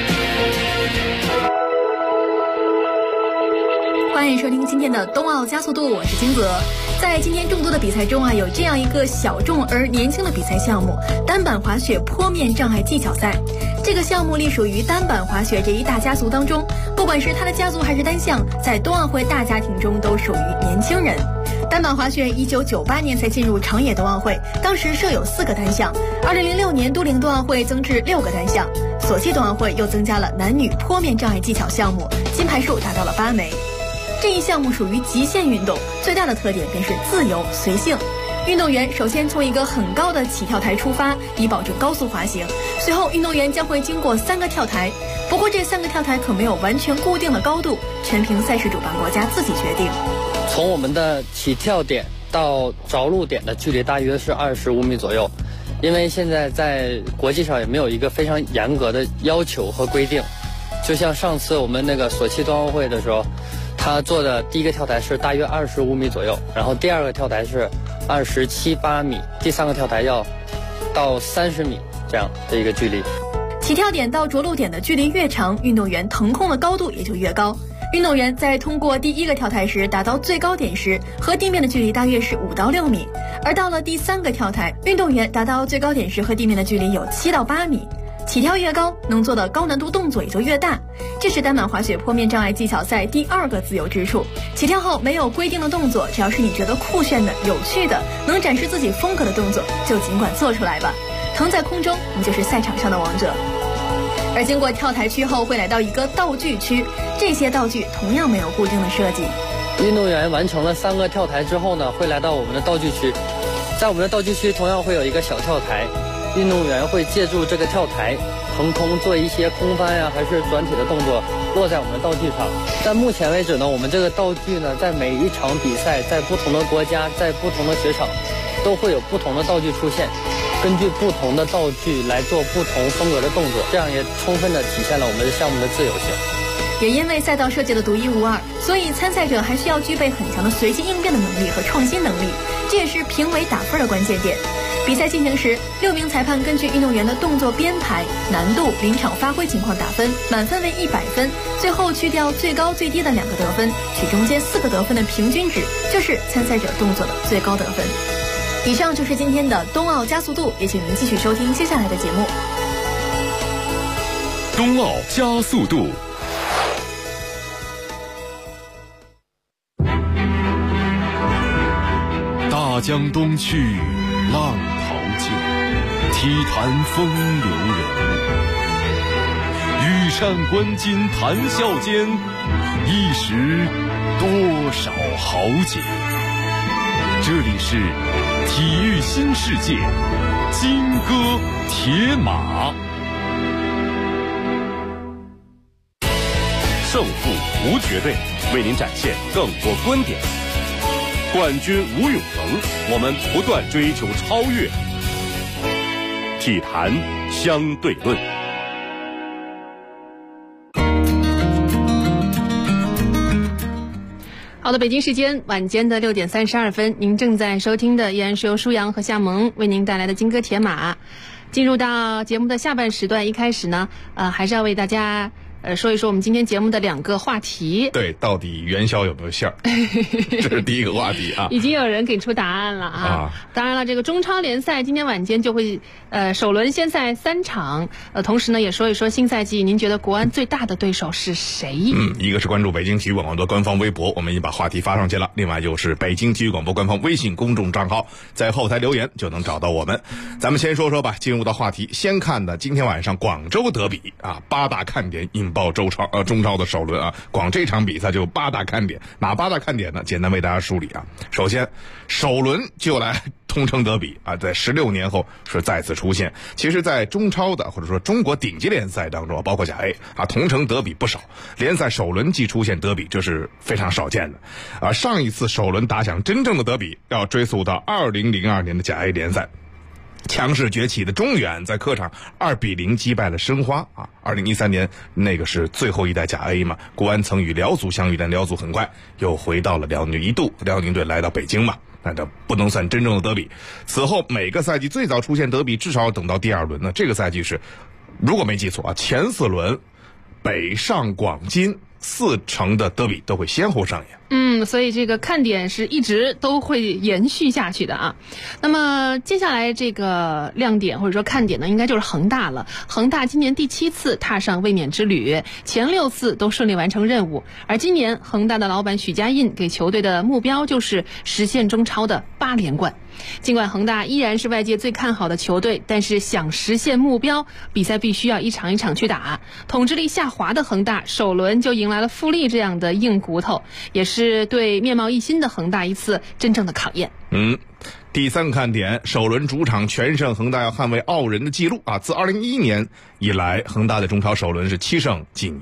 欢迎收听今天的冬奥加速度，我是金泽。在今天众多的比赛中有这样一个小众而年轻的比赛项目——单板滑雪坡面障碍技巧赛。这个项目隶属于单板滑雪这一大家族当中，不管是它的家族还是单项，在冬奥会大家庭中都属于年轻人。 单板滑雪1998年才进入长野冬奥会，当时设有4个单项。2006年都灵冬奥会增至6个单项，索契冬奥会又增加了男女坡面障碍技巧项目，金牌数达到了8枚。这一项目属于极限运动，最大的特点便是自由随性。运动员首先从一个很高的起跳台出发，以保证高速滑行。随后，运动员将会经过3个跳台，不过这3个跳台可没有完全固定的高度，全凭赛事主办国家自己决定。 从我们的起跳点到着陆点的距离大约是25米左右，因为现在在国际上也没有一个非常严格的要求和规定。就像上次我们那个索契冬奥会的时候，他做的第一个跳台是大约25米左右，然后第2个跳台是27、8米，第3个跳台要到30米这样的一个距离。 起跳点到着陆点的距离越长，运动员腾空的高度也就越高。运动员在通过第1个跳台时达到最高点时，和地面的距离大约是5到6米，而到了第3个跳台，运动员达到最高点时和地面的距离有7到8米。起跳越高，能做的高难度动作也就越大，这是单板滑雪坡面障碍技巧赛第2个自由之处。起跳后没有规定的动作，只要是你觉得酷炫的、有趣的、能展示自己风格的动作，就尽管做出来吧。腾在空中，你就是赛场上的王者。而经过跳台区后，会来到一个道具区，这些道具同样没有固定的设计。 运动员完成了3个跳台之后呢，会来到我们的道具区，在我们的道具区同样会有一个小跳台。运动员会借助这个跳台腾空做一些空翻呀，还是转体的动作，落在我们的道具上。但目前为止呢，我们这个道具呢，在每一场比赛，在不同的国家，在不同的雪场，都会有不同的道具出现，根据不同的道具来做不同风格的动作，这样也充分的体现了我们的项目的自由性。 也因为赛道设计的独一无二，所以参赛者还需要具备很强的随机应变的能力和创新能力，这也是评委打分的关键点。比赛进行时，6名裁判根据运动员的动作编排、难度、临场发挥情况打分，满分为100分，最后去掉最高最低的2个得分，取中间4个得分的平均值，就是参赛者动作的最高得分。以上就是今天的冬奥加速度，也请您继续收听接下来的节目。 冬奥加速度。大江东去，浪淘尽，体坛风流人物。羽扇纶巾谈笑间，一时多少豪杰。这里是体育新世界，金戈铁马。胜负无绝对，为您展现更多观点。冠军无永恒，我们不断追求超越。体坛相对论。 好的，北京时间晚间的6点32分，您正在收听的依然是由舒阳和夏萌为您带来的金戈铁马。进入到节目的下半时段，一开始呢，还是要为大家说一说我们今天节目的2个话题。 对，到底元宵有没有馅儿？这是第一个话题啊。 已经有人给出答案了啊。当然了，这个中超联赛今天晚间就会首轮先赛3场，同时呢也说一说新赛季您觉得国安最大的对手是谁？ 一个是关注北京体育广播的官方微博，我们已经把话题发上去了；另外就是北京体育广播官方微信公众账号，在后台留言就能找到我们。咱们先说说吧，进入到话题，先看的今天晚上广州德比啊，8大看点引爆中超的首轮啊，光这场比赛就有8大看点，哪8大看点呢？简单为大家梳理啊。首先，首轮就来通称德比啊，在16年后是再次出现。其实，在中超的或者说中国顶级联赛当中，包括甲 A 啊，同城德比不少。联赛首轮即出现德比，这是非常少见的啊。上一次首轮打响真正的德比，要追溯到2002年的甲 A 联赛。强势崛起的中远在客场2-0击败了申花啊！2013年那个是最后一代甲 A 嘛，国安曾与辽足相遇，但辽足很快又回到了辽宁，一度辽宁队来到北京嘛，那这不能算真正的德比。此后每个赛季最早出现德比，至少要等到第2轮呢。这个赛季是，如果没记错啊，前4轮北上广金4城的德比都会先后上演。 所以这个看点是一直都会延续下去的啊。那么接下来这个亮点或者说看点呢，应该就是恒大了。恒大今年第7次踏上卫冕之旅，前6次都顺利完成任务。而今年恒大的老板许家印给球队的目标就是实现中超的8连冠。尽管恒大依然是外界最看好的球队，但是想实现目标，比赛必须要一场一场去打。统治力下滑的恒大首轮就迎来了富力这样的硬骨头，也是对面貌一新的恒大一次真正的考验。 第3个看点，首轮主场全胜，恒大要捍卫傲人的记录啊！自2011年以来，恒大的中超首轮是6胜仅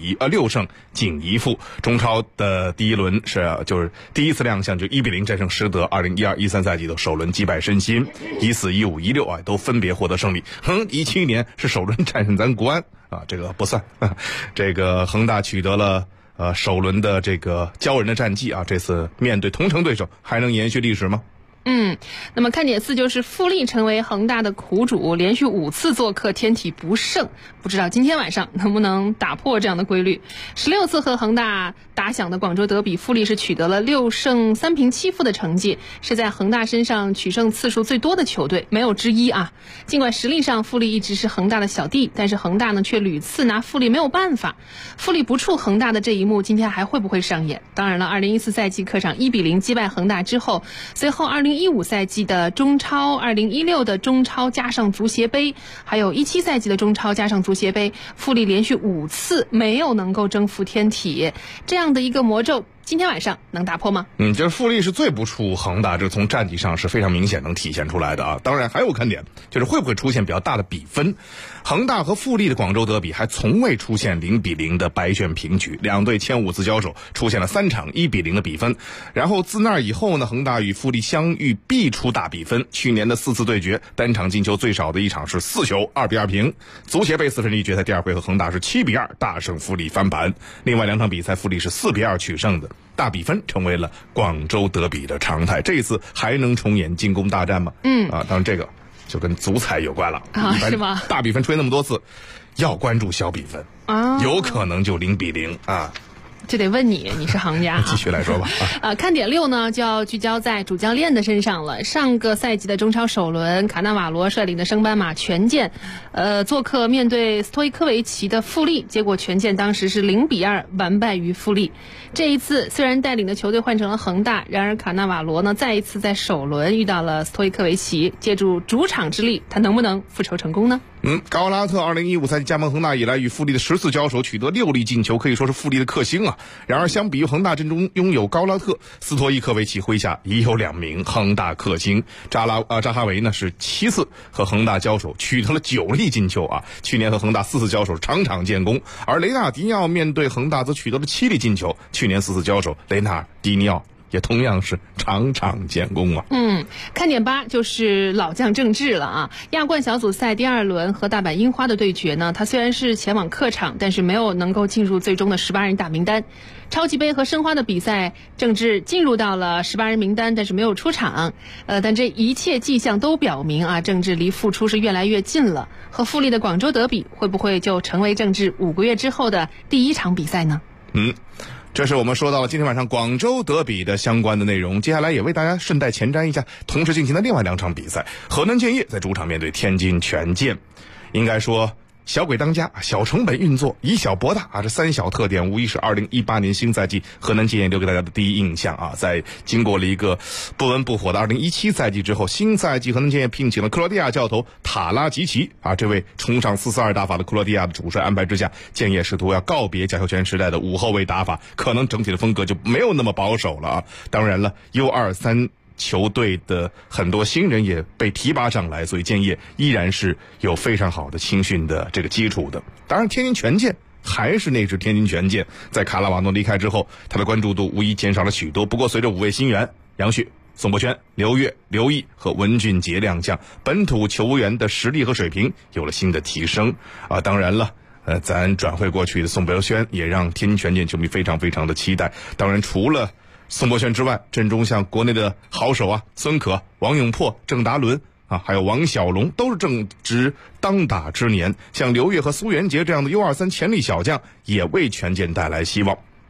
1负。中超的第一轮就是第一次亮相就1-0战胜实德，2012-13赛季的首轮击败申鑫，14、15、16啊都分别获得胜利。17年是首轮战胜咱国安啊，这个不算。这个恒大取得了首轮的这个骄人的战绩啊，这次面对同城对手还能延续历史吗？ 那么看点4就是富力成为恒大的苦主，连续5次做客天体不胜，不知道今天晚上能不能打破这样的规律。16次和恒大打响的广州德比，富力是取得了6胜3平7负的成绩，是在恒大身上取胜次数最多的球队，没有之一啊。尽管实力上富力一直是恒大的小弟，但是恒大呢却屡次拿富力没有办法。富力不触恒大的这一幕，今天还会不会上演？当然了，2014赛季客场1-0击败恒大之后，随后2015赛季的中超、2016的中超加上足协杯，还有17赛季的中超加上足协杯，富力连续5次没有能够征服天体，这样的一个魔咒今天晚上能打破吗？ 就是富力是最不触恒大，这从战绩上是非常明显能体现出来的啊。当然还有看点，就是会不会出现比较大的比分。恒大和富力的广州德比还从未出现0-0的白卷平局，两队前5次交手出现了3场1-0的比分。然后自那以后呢，恒大与富力相遇必出大比分。去年的4次对决，单场进球最少的一场是4球2-2平。足协杯4分之一决赛第2回合，恒大是7-2大胜富力翻盘。另外2场比赛，富力是4-2取胜的。大比分成为了广州德比的常态，这一次还能重演进攻大战吗？当然这个就跟足彩有关了啊，是吗？ 大比分吹那么多次，要关注小比分啊，有可能就0-0啊。 这得问你是行家啊。 继续来说吧。 看点6呢，就要聚焦在主教练的身上了。上个赛季的中超首轮，卡纳瓦罗率领的升班马权健，做客面对斯托伊科维奇的富力，结果权健当时是0-2完败于富力。这一次虽然带领的球队换成了恒大，然而卡纳瓦罗呢再一次在首轮遇到了斯托伊科维奇，借助主场之力，他能不能复仇成功呢？ 高拉特2015赛季加盟恒大以来，与富力的10次交手取得6粒进球，可以说是富力的克星啊。然而相比于恒大阵中拥有高拉特，斯托伊科维奇麾下也有2名恒大克星。扎哈维呢是7次和恒大交手取得了9粒进球啊。去年和恒大4次交手场场建功，而雷纳尔迪尼奥面对恒大则取得了7粒进球。去年4次交手，雷纳尔迪尼奥也同样是场场建功啊。 看点8就是老将郑智了啊。亚冠小组赛第2轮和大阪樱花的对决呢，他虽然是前往客场，但是没有能够进入最终的18人大名单。超级杯和申花的比赛，郑智进入到了18人名单，但是没有出场。但这一切迹象都表明啊，郑智离复出是越来越近了。和富力的广州德比会不会就成为郑智5个月之后的第1场比赛呢？ 这是我们说到了今天晚上广州德比的相关的内容，接下来也为大家顺带前瞻一下同时进行的另外2场比赛。河南建业在主场面对天津权健，应该说小鬼当家，小成本运作，以小博大啊，这3小特点无疑是2018年新赛季河南建业留给大家的第一印象啊。在经过了一个不温不火的2017赛季之后，新赛季河南建业聘请了克罗地亚教头塔拉吉奇啊，这位崇尚442打法的克罗地亚的主帅安排之下，建业试图要告别贾秀全时代的5后卫打法，可能整体的风格就没有那么保守了啊。当然了 U23球队的很多新人也被提拔上来，所以建业依然是有非常好的青训的这个基础的。当然天津权健还是那支天津权健，在卡拉瓦诺离开之后，他的关注度无疑减少了许多。不过随着5位新援杨旭、宋博轩、刘越、刘毅和文俊杰亮相，本土球员的实力和水平有了新的提升啊。当然了咱转会过去的宋博轩也让天津权健球迷非常非常的期待。当然除了宋博轩之外，阵中像国内的好手啊，孙可、王永珀、郑达伦啊，还有王小龙，都是正值当打之年。像刘越和苏元杰这样的 U23 潜力小将，也为权健带来希望。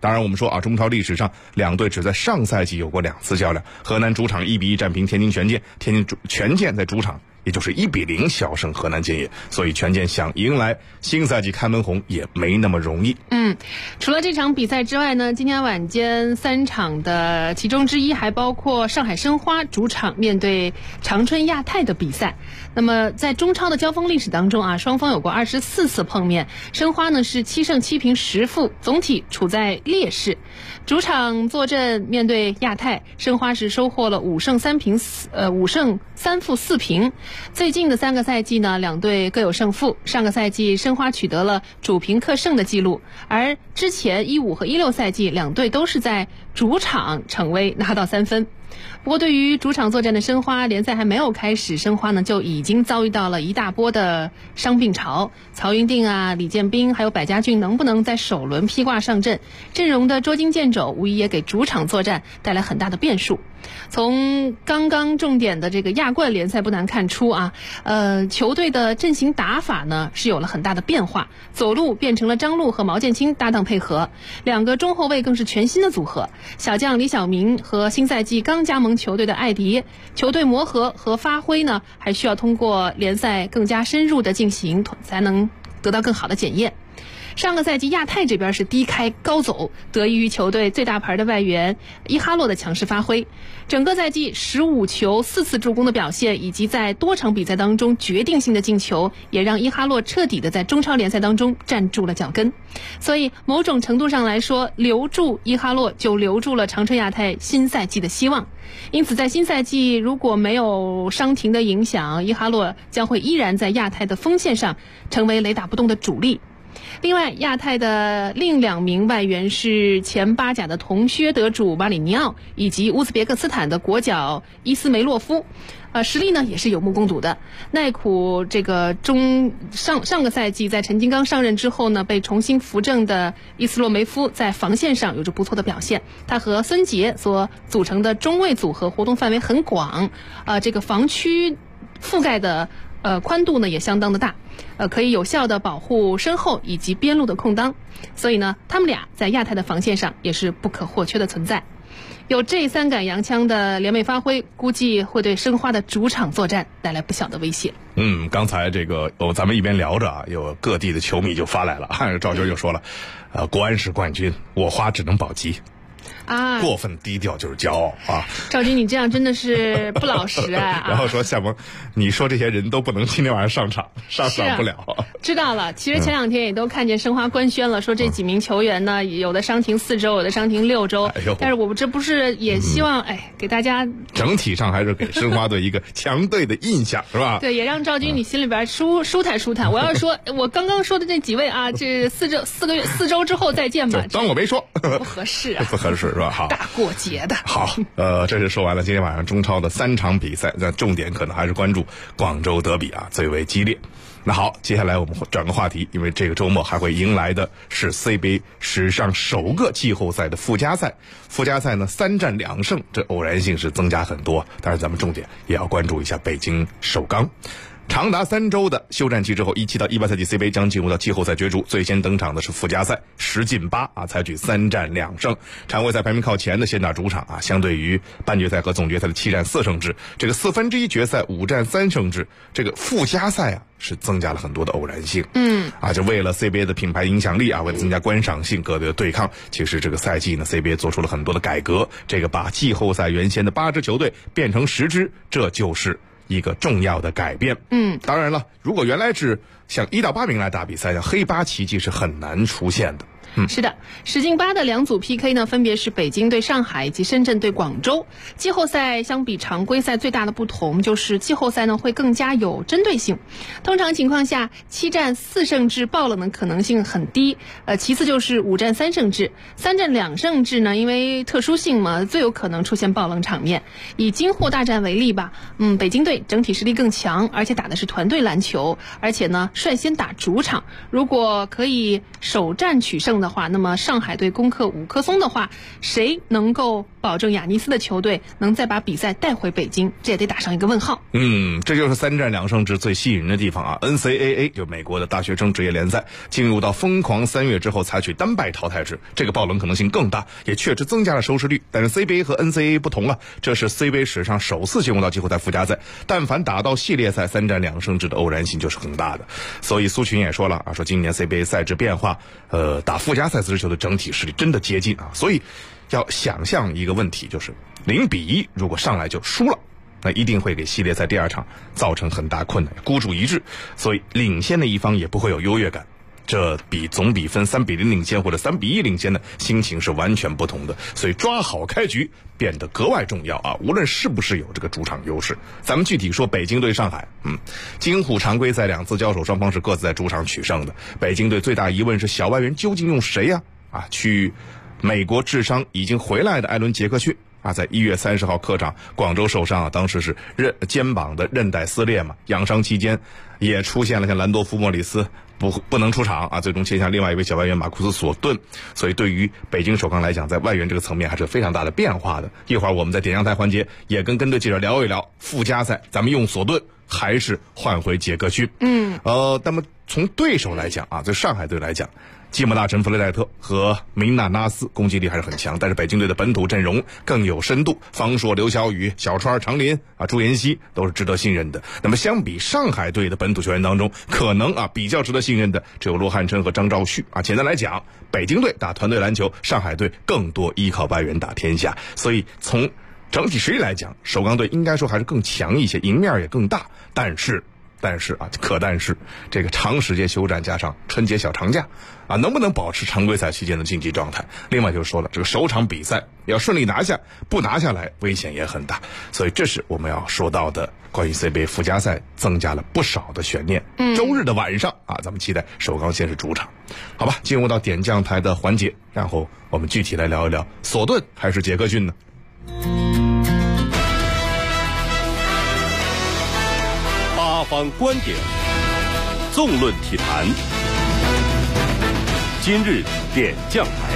当然我们说啊，中超历史上两队只在上赛季有过2次较量，河南主场1-1战平天津权健，天津权健在主场也就是1-0小胜河南建业，所以权健想迎来新赛季开门红也没那么容易。 除了这场比赛之外呢，今天晚间3场的其中之一还包括上海申花主场面对长春亚泰的比赛。那么在中超的交锋历史当中啊，双方有过24次碰面，申花呢是7胜7平10负，总体处在劣势。主场坐镇面对亚泰，申花是收获了5胜3负4平。最近的3个赛季呢，两队各有胜负。上个赛季申花取得了主平客胜的记录，而之前15和16赛季两队都是在主场逞威拿到3分。不过对于主场作战的申花，联赛还没有开始，申花呢就已经遭遇到了一大波的伤病潮。曹云定啊、李建斌还有百家俊能不能在首轮披挂上阵，阵容的捉襟见肘，无疑也给主场作战带来很大的变数。从刚刚重点的这个亚冠联赛不难看出啊，球队的阵型打法呢是有了很大的变化，左路变成了张路和毛剑卿搭档配合，两个中后卫更是全新的组合，小将李晓明和新赛季刚加盟球队的艾迪，球队磨合和发挥呢还需要通过联赛更加深入的进行，才能得到更好的检验。上个赛季亚太这边是低开高走，得益于球队最大牌的外援伊哈洛的强势发挥。整个赛季15球4次助攻的表现，以及在多场比赛当中决定性的进球，也让伊哈洛彻底的在中超联赛当中站住了脚跟。所以某种程度上来说，留住伊哈洛就留住了长春亚泰新赛季的希望。因此在新赛季如果没有伤停的影响，伊哈洛将会依然在亚太的锋线上成为雷打不动的主力。另外，亚太的另2名外援是前巴甲的铜靴得主马里尼奥，以及乌兹别克斯坦的国脚伊斯梅洛夫，实力呢也是有目共睹的。奈苦这个上个赛季在陈金刚上任之后呢，被重新扶正的伊斯洛梅夫在防线上有着不错的表现，他和孙杰所组成的中卫组合活动范围很广，这个防区覆盖的宽度呢也相当的大，可以有效的保护身后以及边路的空当，所以呢他们俩在亚太的防线上也是不可或缺的存在。有这3杆洋枪的联袂发挥，估计会对申花的主场作战带来不小的威胁。 刚才这个咱们一边聊着啊，有各地的球迷就发来了，赵军就说了，国安是冠军，我花只能保级。过分低调就是骄傲啊！ 赵军，你这样真的是不老实啊！ 然后说夏萌，你说这些人都不能今天晚上上场，上不了。 知道了，其实前2天也都看见申花官宣了，说这几名球员呢，有的伤停4周，有的伤停6周。但是我们这不是也希望给大家整体上还是给申花队一个强队的印象，是吧？ 对，也让赵军你心里边舒坦。我要说，我刚刚说的这几位啊，这4周之后再见吧， 当我没说， 不合适啊， 不合适。是吧？好， 大过节的。 好，这是说完了今天晚上中超的3场比赛，那重点可能还是关注广州德比啊，最为激烈。那好，接下来我们转个话题，因为这个周末还会迎来的是 CBA 史上首个季后赛的附加赛。附加赛呢3战2胜，这偶然性是增加很多，但是咱们重点也要关注一下北京首钢。长达3周的休战期之后，17到18赛季 CBA 将进入到季后赛角逐，最先登场的是附加赛10进8啊，采取3战2胜。常规赛排名靠前的先打主场啊，相对于半决赛和总决赛的7战4胜制，这个1/4决赛5战3胜制，这个附加赛啊是增加了很多的偶然性。就为了 CBA 的品牌影响力啊，为了增加观赏性，各队的对抗，其实这个赛季呢 CBA 做出了很多的改革，这个把季后赛原先的8支球队变成10支，这就是一个重要的改变。当然了，如果原来是像1到8名来打比赛，像黑八奇迹是很难出现的。 是的，10进8的2组 PK 呢，分别是北京对上海以及深圳对广州。季后赛相比常规赛最大的不同就是季后赛呢会更加有针对性。通常情况下7战4胜制爆冷的可能性很低，其次就是5战3胜制。3战2胜制呢，因为特殊性嘛，最有可能出现爆冷场面。以金沪大战为例吧，北京队整体实力更强，而且打的是团队篮球，而且呢率先打主场，如果可以首战取胜的话，那么上海队攻克5棵松的话，谁能够保证雅尼斯的球队能再把比赛带回北京？这也得打上一个问号。 这就是3战2胜制最吸引人的地方啊。NCAA 就美国的大学生职业联赛进入到疯狂3月之后，采取单败淘汰制，这个爆冷可能性更大，也确实增加了收视率。但是 CBA 和 NCAA 不同啊，这是 CBA 史上首次进入到季后赛附加赛，但凡打到系列赛3战2胜制的偶然性就是很大的。所以苏群也说了啊，说今年 CBA 赛制变化，打附加赛自制球的整体实力真的接近啊。所以要想象一个问题，就是0-1如果上来就输了，那一定会给系列赛第2场造成很大困难，孤注一掷，所以领先的一方也不会有优越感。这比总比分3-0领先或者3-1领先的心情是完全不同的，所以抓好开局变得格外重要啊！无论是不是有这个主场优势，咱们具体说北京对上海，京沪常规赛2次交手，双方是各自在主场取胜的。北京队最大疑问是小外援究竟用谁呀？去美国治伤已经回来的艾伦·杰克逊在1月30号客场广州受伤当时是肩膀的韧带撕裂嘛，养伤期间也出现了像兰多夫、莫里斯不能出场最终签下另外一位小外援马库斯·索顿。所以对于北京首钢来讲，在外援这个层面还是非常大的变化的。一会儿我们在点将台环节也跟队记者聊一聊附加赛咱们用索顿还是换回杰克逊。那么从对手来讲对上海队来讲，基姆大臣弗雷戴特和明纳纳斯攻击力还是很强，但是北京队的本土阵容更有深度，方硕、刘晓宇、小川、常林朱妍希都是值得信任的。那么相比上海队的本土球员当中，可能比较值得信任的只有罗汉琛和张兆旭简单来讲，北京队打团队篮球，上海队更多依靠外援打天下。所以从整体实力来讲，首钢队应该说还是更强一些，赢面也更大。但是这个长时间休战加上春节小长假能不能保持常规赛期间的竞技状态？另外就是说了，这个首场比赛要顺利拿下，不拿下来危险也很大。所以这是我们要说到的关于 CBA 附加赛增加了不少的悬念。周日的晚上咱们期待首钢先是主场。好吧，进入到点将台的环节，然后我们具体来聊一聊索顿还是杰克逊呢？ 八方观点，纵论体坛。今日点将台。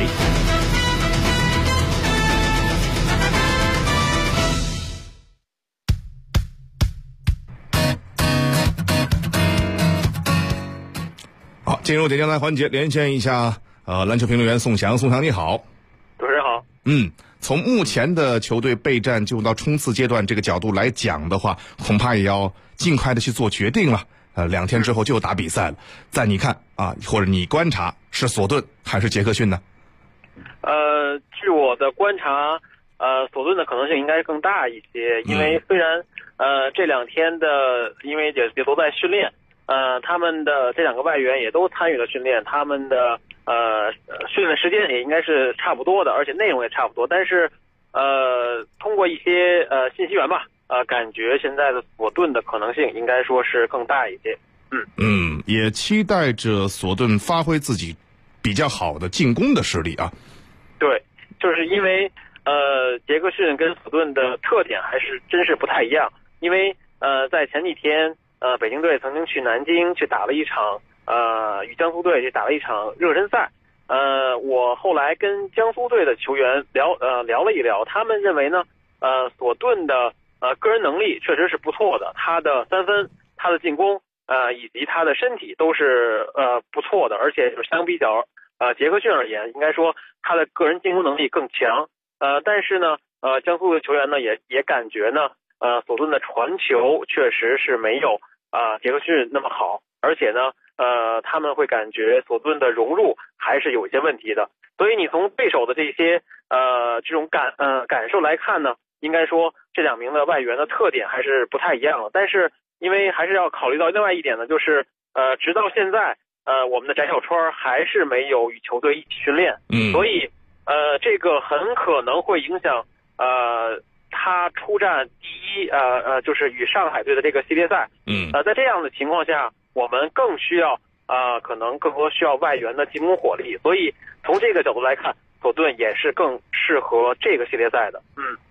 好，进入点将台环节，连线一下篮球评论员宋翔。宋翔你好。 主持人好。 从目前的球队备战就到冲刺阶段这个角度来讲的话，恐怕也要尽快的去做决定了。2天之后就打比赛了。在你看或者你观察，是索顿还是杰克逊呢？ 据我的观察，索顿的可能性应该更大一些，因为虽然这2天的因为也都在训练，他们的这2个外援也都参与了训练，他们的训练时间也应该是差不多的，而且内容也差不多。但是通过一些信息源吧，感觉现在的索顿的可能性应该说是更大一些。 也期待着索顿发挥自己比较好的进攻的实力啊。 对，就是因为杰克逊跟索顿的特点还是真是不太一样。因为在前几天北京队曾经去南京去打了一场与江苏队去打了一场热身赛。我后来跟江苏队的球员聊了一聊，他们认为呢索顿的个人能力确实是不错的，他的3分、他的进攻以及他的身体都是不错的，而且就是相比较杰克逊而言，应该说他的个人进攻能力更强。但是呢江苏的球员呢也感觉呢索顿的传球确实是没有杰克逊那么好，而且呢他们会感觉索顿的融入还是有一些问题的。所以你从对手的这些这种感受来看呢，应该说这2名的外援的特点还是不太一样的。但是因为还是要考虑到另外一点呢，就是直到现在我们的翟小川还是没有与球队一起训练，所以这个很可能会影响他出战第一就是与上海队的这个系列赛。在这样的情况下，我们更需要可能更多需要外援的进攻火力，所以从这个角度来看，索顿也是更适合这个系列赛的。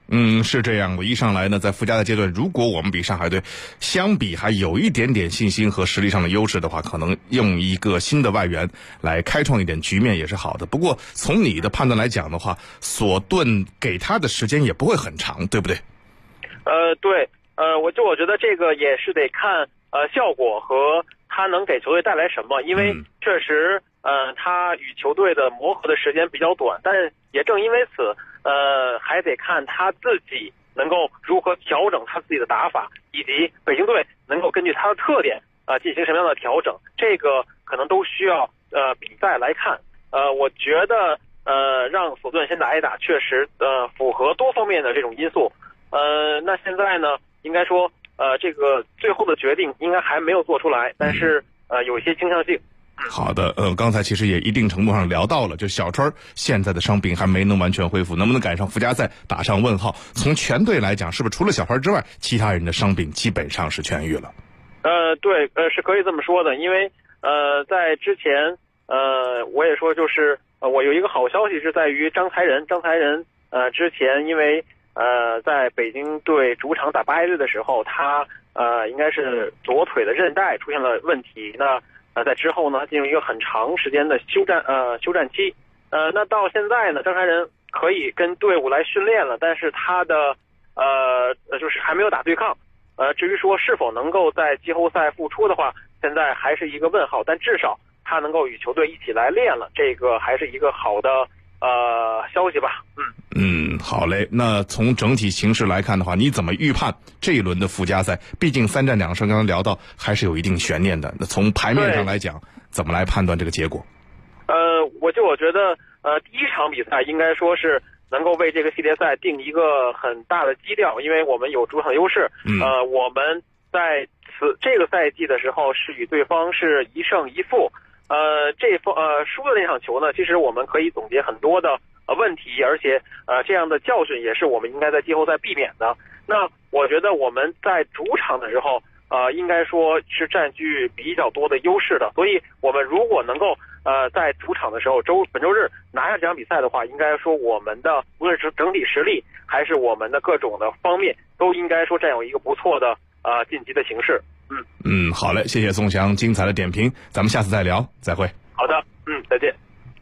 是这样的。一上来呢，在附加赛阶段，如果我们比上海队相比还有一点点信心和实力上的优势的话，可能用一个新的外援来开创一点局面也是好的。不过从你的判断来讲的话，索顿给他的时间也不会很长，对不对？ 对，我觉得这个也是得看效果和他能给球队带来什么，因为确实他与球队的磨合的时间比较短，但也正因为此还得看他自己能够如何调整他自己的打法，以及北京队能够根据他的特点进行什么样的调整，这个可能都需要比赛来看。我觉得让索顿先打一打，确实符合多方面的这种因素。那现在呢，应该说这个最后的决定应该还没有做出来，但是有一些倾向性。 好的，刚才其实也一定程度上聊到了，就小川现在的伤病还没能完全恢复，能不能赶上附加赛打上问号。从全队来讲，是不是除了小川之外，其他人的伤病基本上是痊愈了？ 对，是可以这么说的，因为在之前我也说，就是我有一个好消息是在于张才仁之前因为在北京队主场打巴耶队的时候，他应该是左腿的韧带出现了问题，那在之后呢，进入一个很长时间的休战期。那到现在呢，张才仁可以跟队伍来训练了，但是他的就是还没有打对抗。至于说是否能够在季后赛复出的话，现在还是一个问号。但至少他能够与球队一起来练了，这个还是一个好的消息吧。 好嘞。那从整体形势来看的话，你怎么预判这一轮的附加赛？毕竟3战2胜，刚刚聊到还是有一定悬念的。那从牌面上来讲，怎么来判断这个结果？ 我觉得第一场比赛应该说是能够为这个系列赛定一个很大的基调，因为我们有主场优势。我们在这个赛季的时候是与对方是1胜1负。输的那场球呢，其实我们可以总结很多的问题，而且这样的教训也是我们应该在季后赛避免的。那我觉得我们在主场的时候应该说是占据比较多的优势的，所以我们如果能够在主场的时候本周日拿下这场比赛的话，应该说我们的无论是整体实力还是我们的各种的方面，都应该说占有一个不错的晋级的形势。 好嘞，谢谢宋翔精彩的点评，咱们下次再聊，再会。 好的，再见。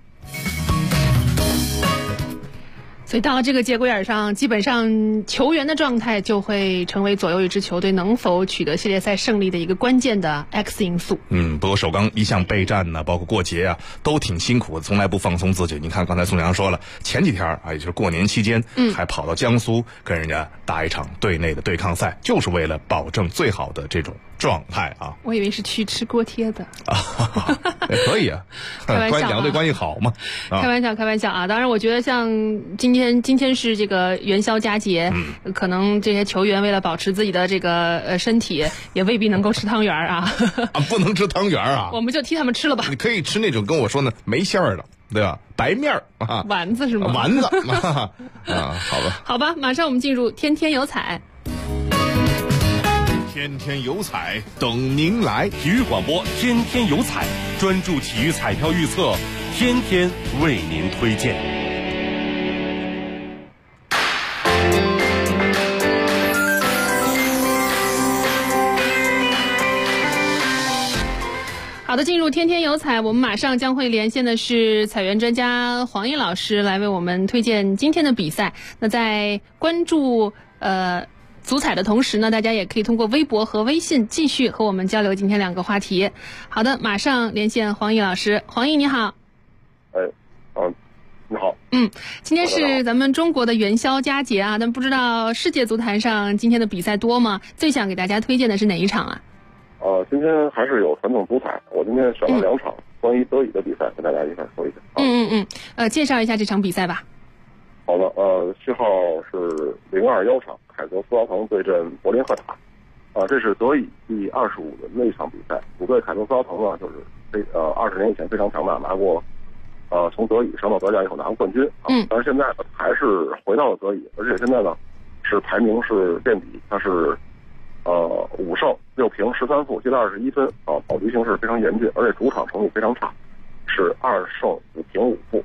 所以到了这个节骨眼上，基本上球员的状态就会成为左右一支球队能否取得系列赛胜利的一个关键的 X 因素。 不过首钢一向备战呢，包括过节啊，都挺辛苦的，从来不放松自己。你看刚才宋阳说了，前几天也就是过年期间，还跑到江苏跟人家打一场队内的对抗赛，就是为了保证最好的这种状态啊。 我以为是去吃锅贴的可以啊， 开玩笑， 两队关系好嘛。 开玩笑啊！当然，我觉得像今天是这个元宵佳节，可能这些球员为了保持自己的这个身体，也未必能够吃汤圆啊。 不能吃汤圆啊！ 我们就替他们吃了吧。 你可以吃那种跟我说呢没馅儿的，对吧？白面啊， 丸子是吗？ 丸子好吧。 好吧，马上我们进入天天有彩。 天天有彩等您来，体育广播天天有彩，专注体育彩票预测，天天为您推荐。 好的，进入天天有彩，我们马上将会连线的是彩源专家黄奕老师，来为我们推荐今天的比赛。那在关注足彩的同时呢，大家也可以通过微博和微信继续和我们交流今天2个话题。好的，马上连线黄奕老师。黄奕你好。 你好。 今天是咱们中国的元宵佳节啊，但不知道世界足坛上今天的比赛多吗？最想给大家推荐的是哪一场啊？ 今天还是有传统足彩，我今天选了2场关于德乙的比赛，跟大家一块说一下。 介绍一下这场比赛吧。 好的，7号是02邀场，凯泽斯劳滕对阵柏林赫塔，这是德乙第25轮的一场比赛。主队凯泽斯劳滕呢，就是20年以前非常强大，拿过从德乙上到德甲以后拿过冠军但是现在呢还是回到了德乙，而且现在呢是排名是垫底，它是5胜6平13负，积了21分保级形势非常严峻，而且主场成绩非常差，是2胜5平5负。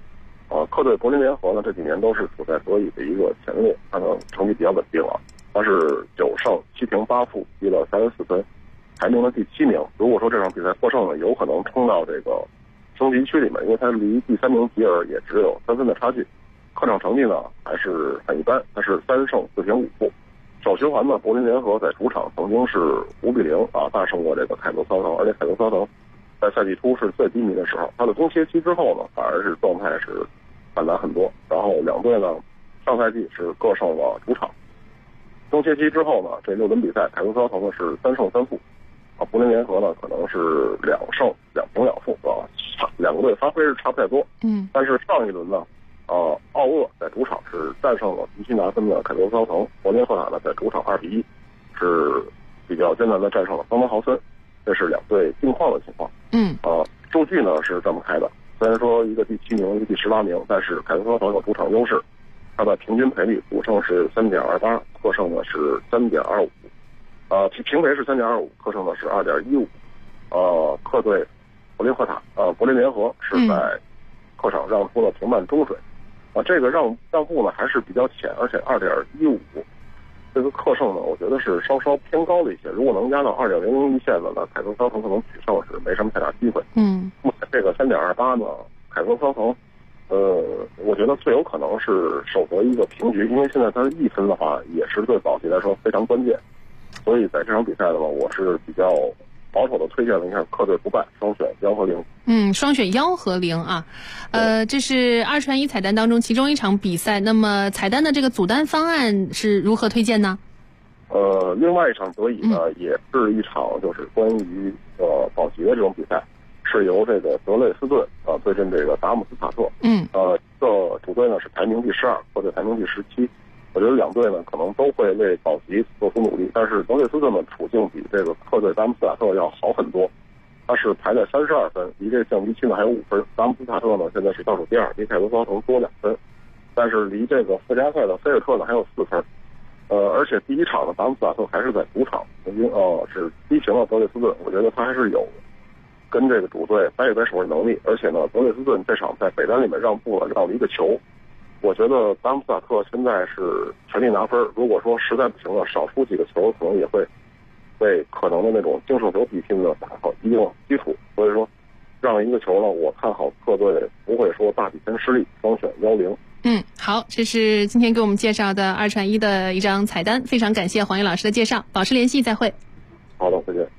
客队柏林联合呢这几年都是处在德乙的一个前列，它呢成绩比较稳定啊，它是9胜7平8负，积了34分，排名了第7名。如果说这场比赛获胜呢，有可能冲到这个升级区里面，因为它离第3名吉尔也只有3分的差距。客场成绩呢还是很一般，它是3胜4平5负。首循环呢，柏林联合在主场曾经是5-0大胜过这个凯泽骚腾，而且凯泽骚腾在赛季初是最低迷的时候，它的冬歇期之后呢，反而是状态是反弹很多。然后两队呢，上赛季是各胜了主场。冬歇期之后呢，这6轮比赛，凯泽骚腾呢是3胜3负，柏林联合呢可能是2胜2平2负两个队发挥是差不太多。但是上一轮呢，奥厄在主场是战胜了必须拿分的凯泽骚腾，柏林赫塔呢在主场2-1是比较艰难的战胜了桑德豪森。这是两队近况的情况。数据呢是这么开的，虽然说一个第7名，一个第18名，但是凯泽骚腾有主场优势，它的平均赔率主胜是3.28，客胜呢是3.25，平赔是3.25，客胜呢是2.15。客队柏林赫塔柏林联合是在客场让出了平半中水，这个让步呢还是比较浅，而且2.15。这个客胜呢，我觉得是稍稍偏高了一些。如果能压到2.00一线的呢，凯泽骚腾可能取胜是没什么太大机会。目前这个3.28呢，凯泽骚腾，我觉得最有可能是守得一个平局，因为现在它的1分的话，也是对保级来说非常关键。所以在这场比赛的话，我是比较保守的推荐了一下客队不败，双选1和0。 双选1和0啊。这是2串1彩单当中其中一场比赛。那么彩单的这个组单方案是如何推荐呢？ 另外一场德乙呢，也是一场就是关于保级的这种比赛，是由这个德累斯顿对阵这个达姆斯塔特。这主队呢是排名第12，客队排名第17。我觉得两队呢可能都会为保级做出努力，但是德累斯顿的处境比这个客队达姆斯塔特要好很多，他是排在32分，离这降级区呢还有5分。达姆斯塔特呢现在是倒数第2，离凯泽骚腾多2分，但是离这个附加赛的菲尔特呢还有4分。而且第一场呢，达姆斯塔特还是在主场曾经是逼平了德累斯顿，我觉得他还是有跟这个主队掰一掰手的能力。而且呢，德累斯顿这场在北单里面让步了1个球。我觉得达姆斯塔特现在是全力拿分，如果说实在不行了，少出几个球，可能也会为可能的那种净胜球比拼呢打好一定基础。所以说，让1个球呢，我看好客队不会说大比分失利，双选1、0。 好，这是今天给我们介绍的2串1的一张彩单，非常感谢黄宇老师的介绍，保持联系，再会。 好的，再见。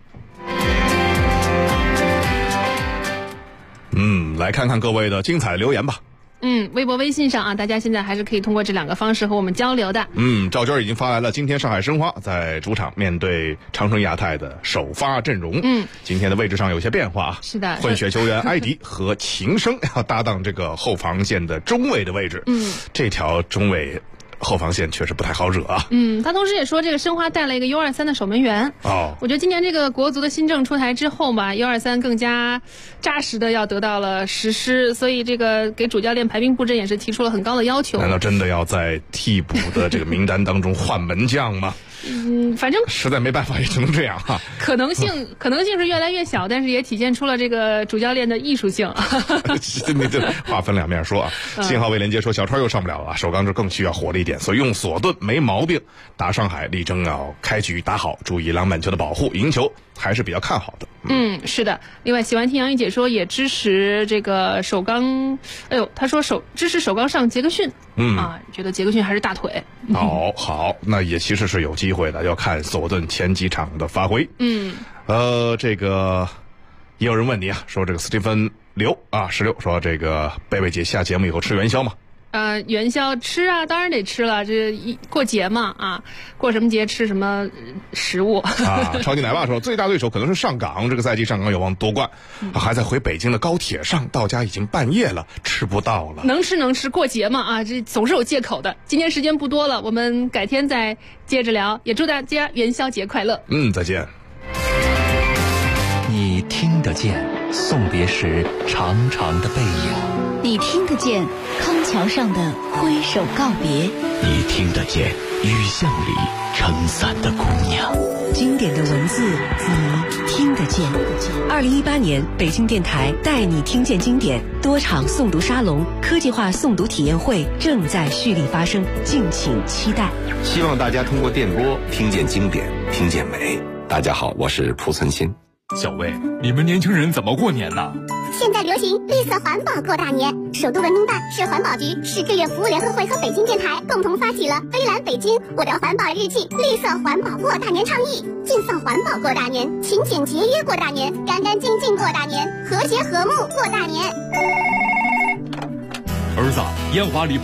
来看看各位的精彩留言吧。 微博、微信上啊，大家现在还是可以通过这2个方式和我们交流的。 赵娟已经发来了今天上海申花在主场面对长春亚泰的首发阵容。今天的位置上有些变化啊。是的，混血球员埃迪和秦升要搭档这个后防线的中卫的位置。这条中卫后防线确实不太好惹啊。 他同时也说这个申花带了一个 U23 的守门员。我觉得今年这个国足的新政出台之后吧， U23 更加扎实的要得到了实施，所以这个给主教练排兵布阵也是提出了很高的要求。 难道真的要在替补的这个名单当中换门将吗？ 反正实在没办法，也只能这样哈。 可能性是越来越小，但是也体现出了这个主教练的艺术性。 你这话分两面说啊。信号未连接说小川又上不了了，首钢这更需要火力点，所以用索顿没毛病。打上海力争要开局打好，注意篮板球的保护，赢球还是比较看好的。 是的。另外喜欢听杨毅解说也支持这个首钢，他说支持首钢上杰克逊。觉得杰克逊还是大腿。 好，那也其实是有机会的，要看索顿前几场的发挥。这个也有人问你啊，说这个斯蒂芬刘16说这个贝贝姐下节目以后吃元宵吗？ 元宵吃啊，当然得吃了，这过节嘛过什么节吃什么食物超级奶爸说最大对手可能是上港，这个赛季上港有望夺冠，还在回北京的高铁上，到家已经半夜了，吃不到了。 能吃，过节嘛这总是有借口的。今天时间不多了，我们改天再接着聊，也祝大家元宵节快乐。 再见。 你听得见送别时长长的背影， 你听得见康桥上的挥手告别， 你听得见雨巷里撑伞的姑娘。 经典的文字你听得见。2018年，北京电台带你听见经典多场诵读沙龙、科技化诵读体验会正在蓄力发生，敬请期待。 希望大家通过电波听见经典，听见美。大家好，我是蒲存昕。 小魏，你们年轻人怎么过年呢？ 现在流行绿色环保过大年，首都文明办、市环保局、市志愿服务联合会和北京电台共同发起了“飞蓝北京，我的环保日记”绿色环保过大年倡议，尽放环保过大年，勤俭节约过大年，干干净净过大年，和谐和睦过大年。 儿子，烟花里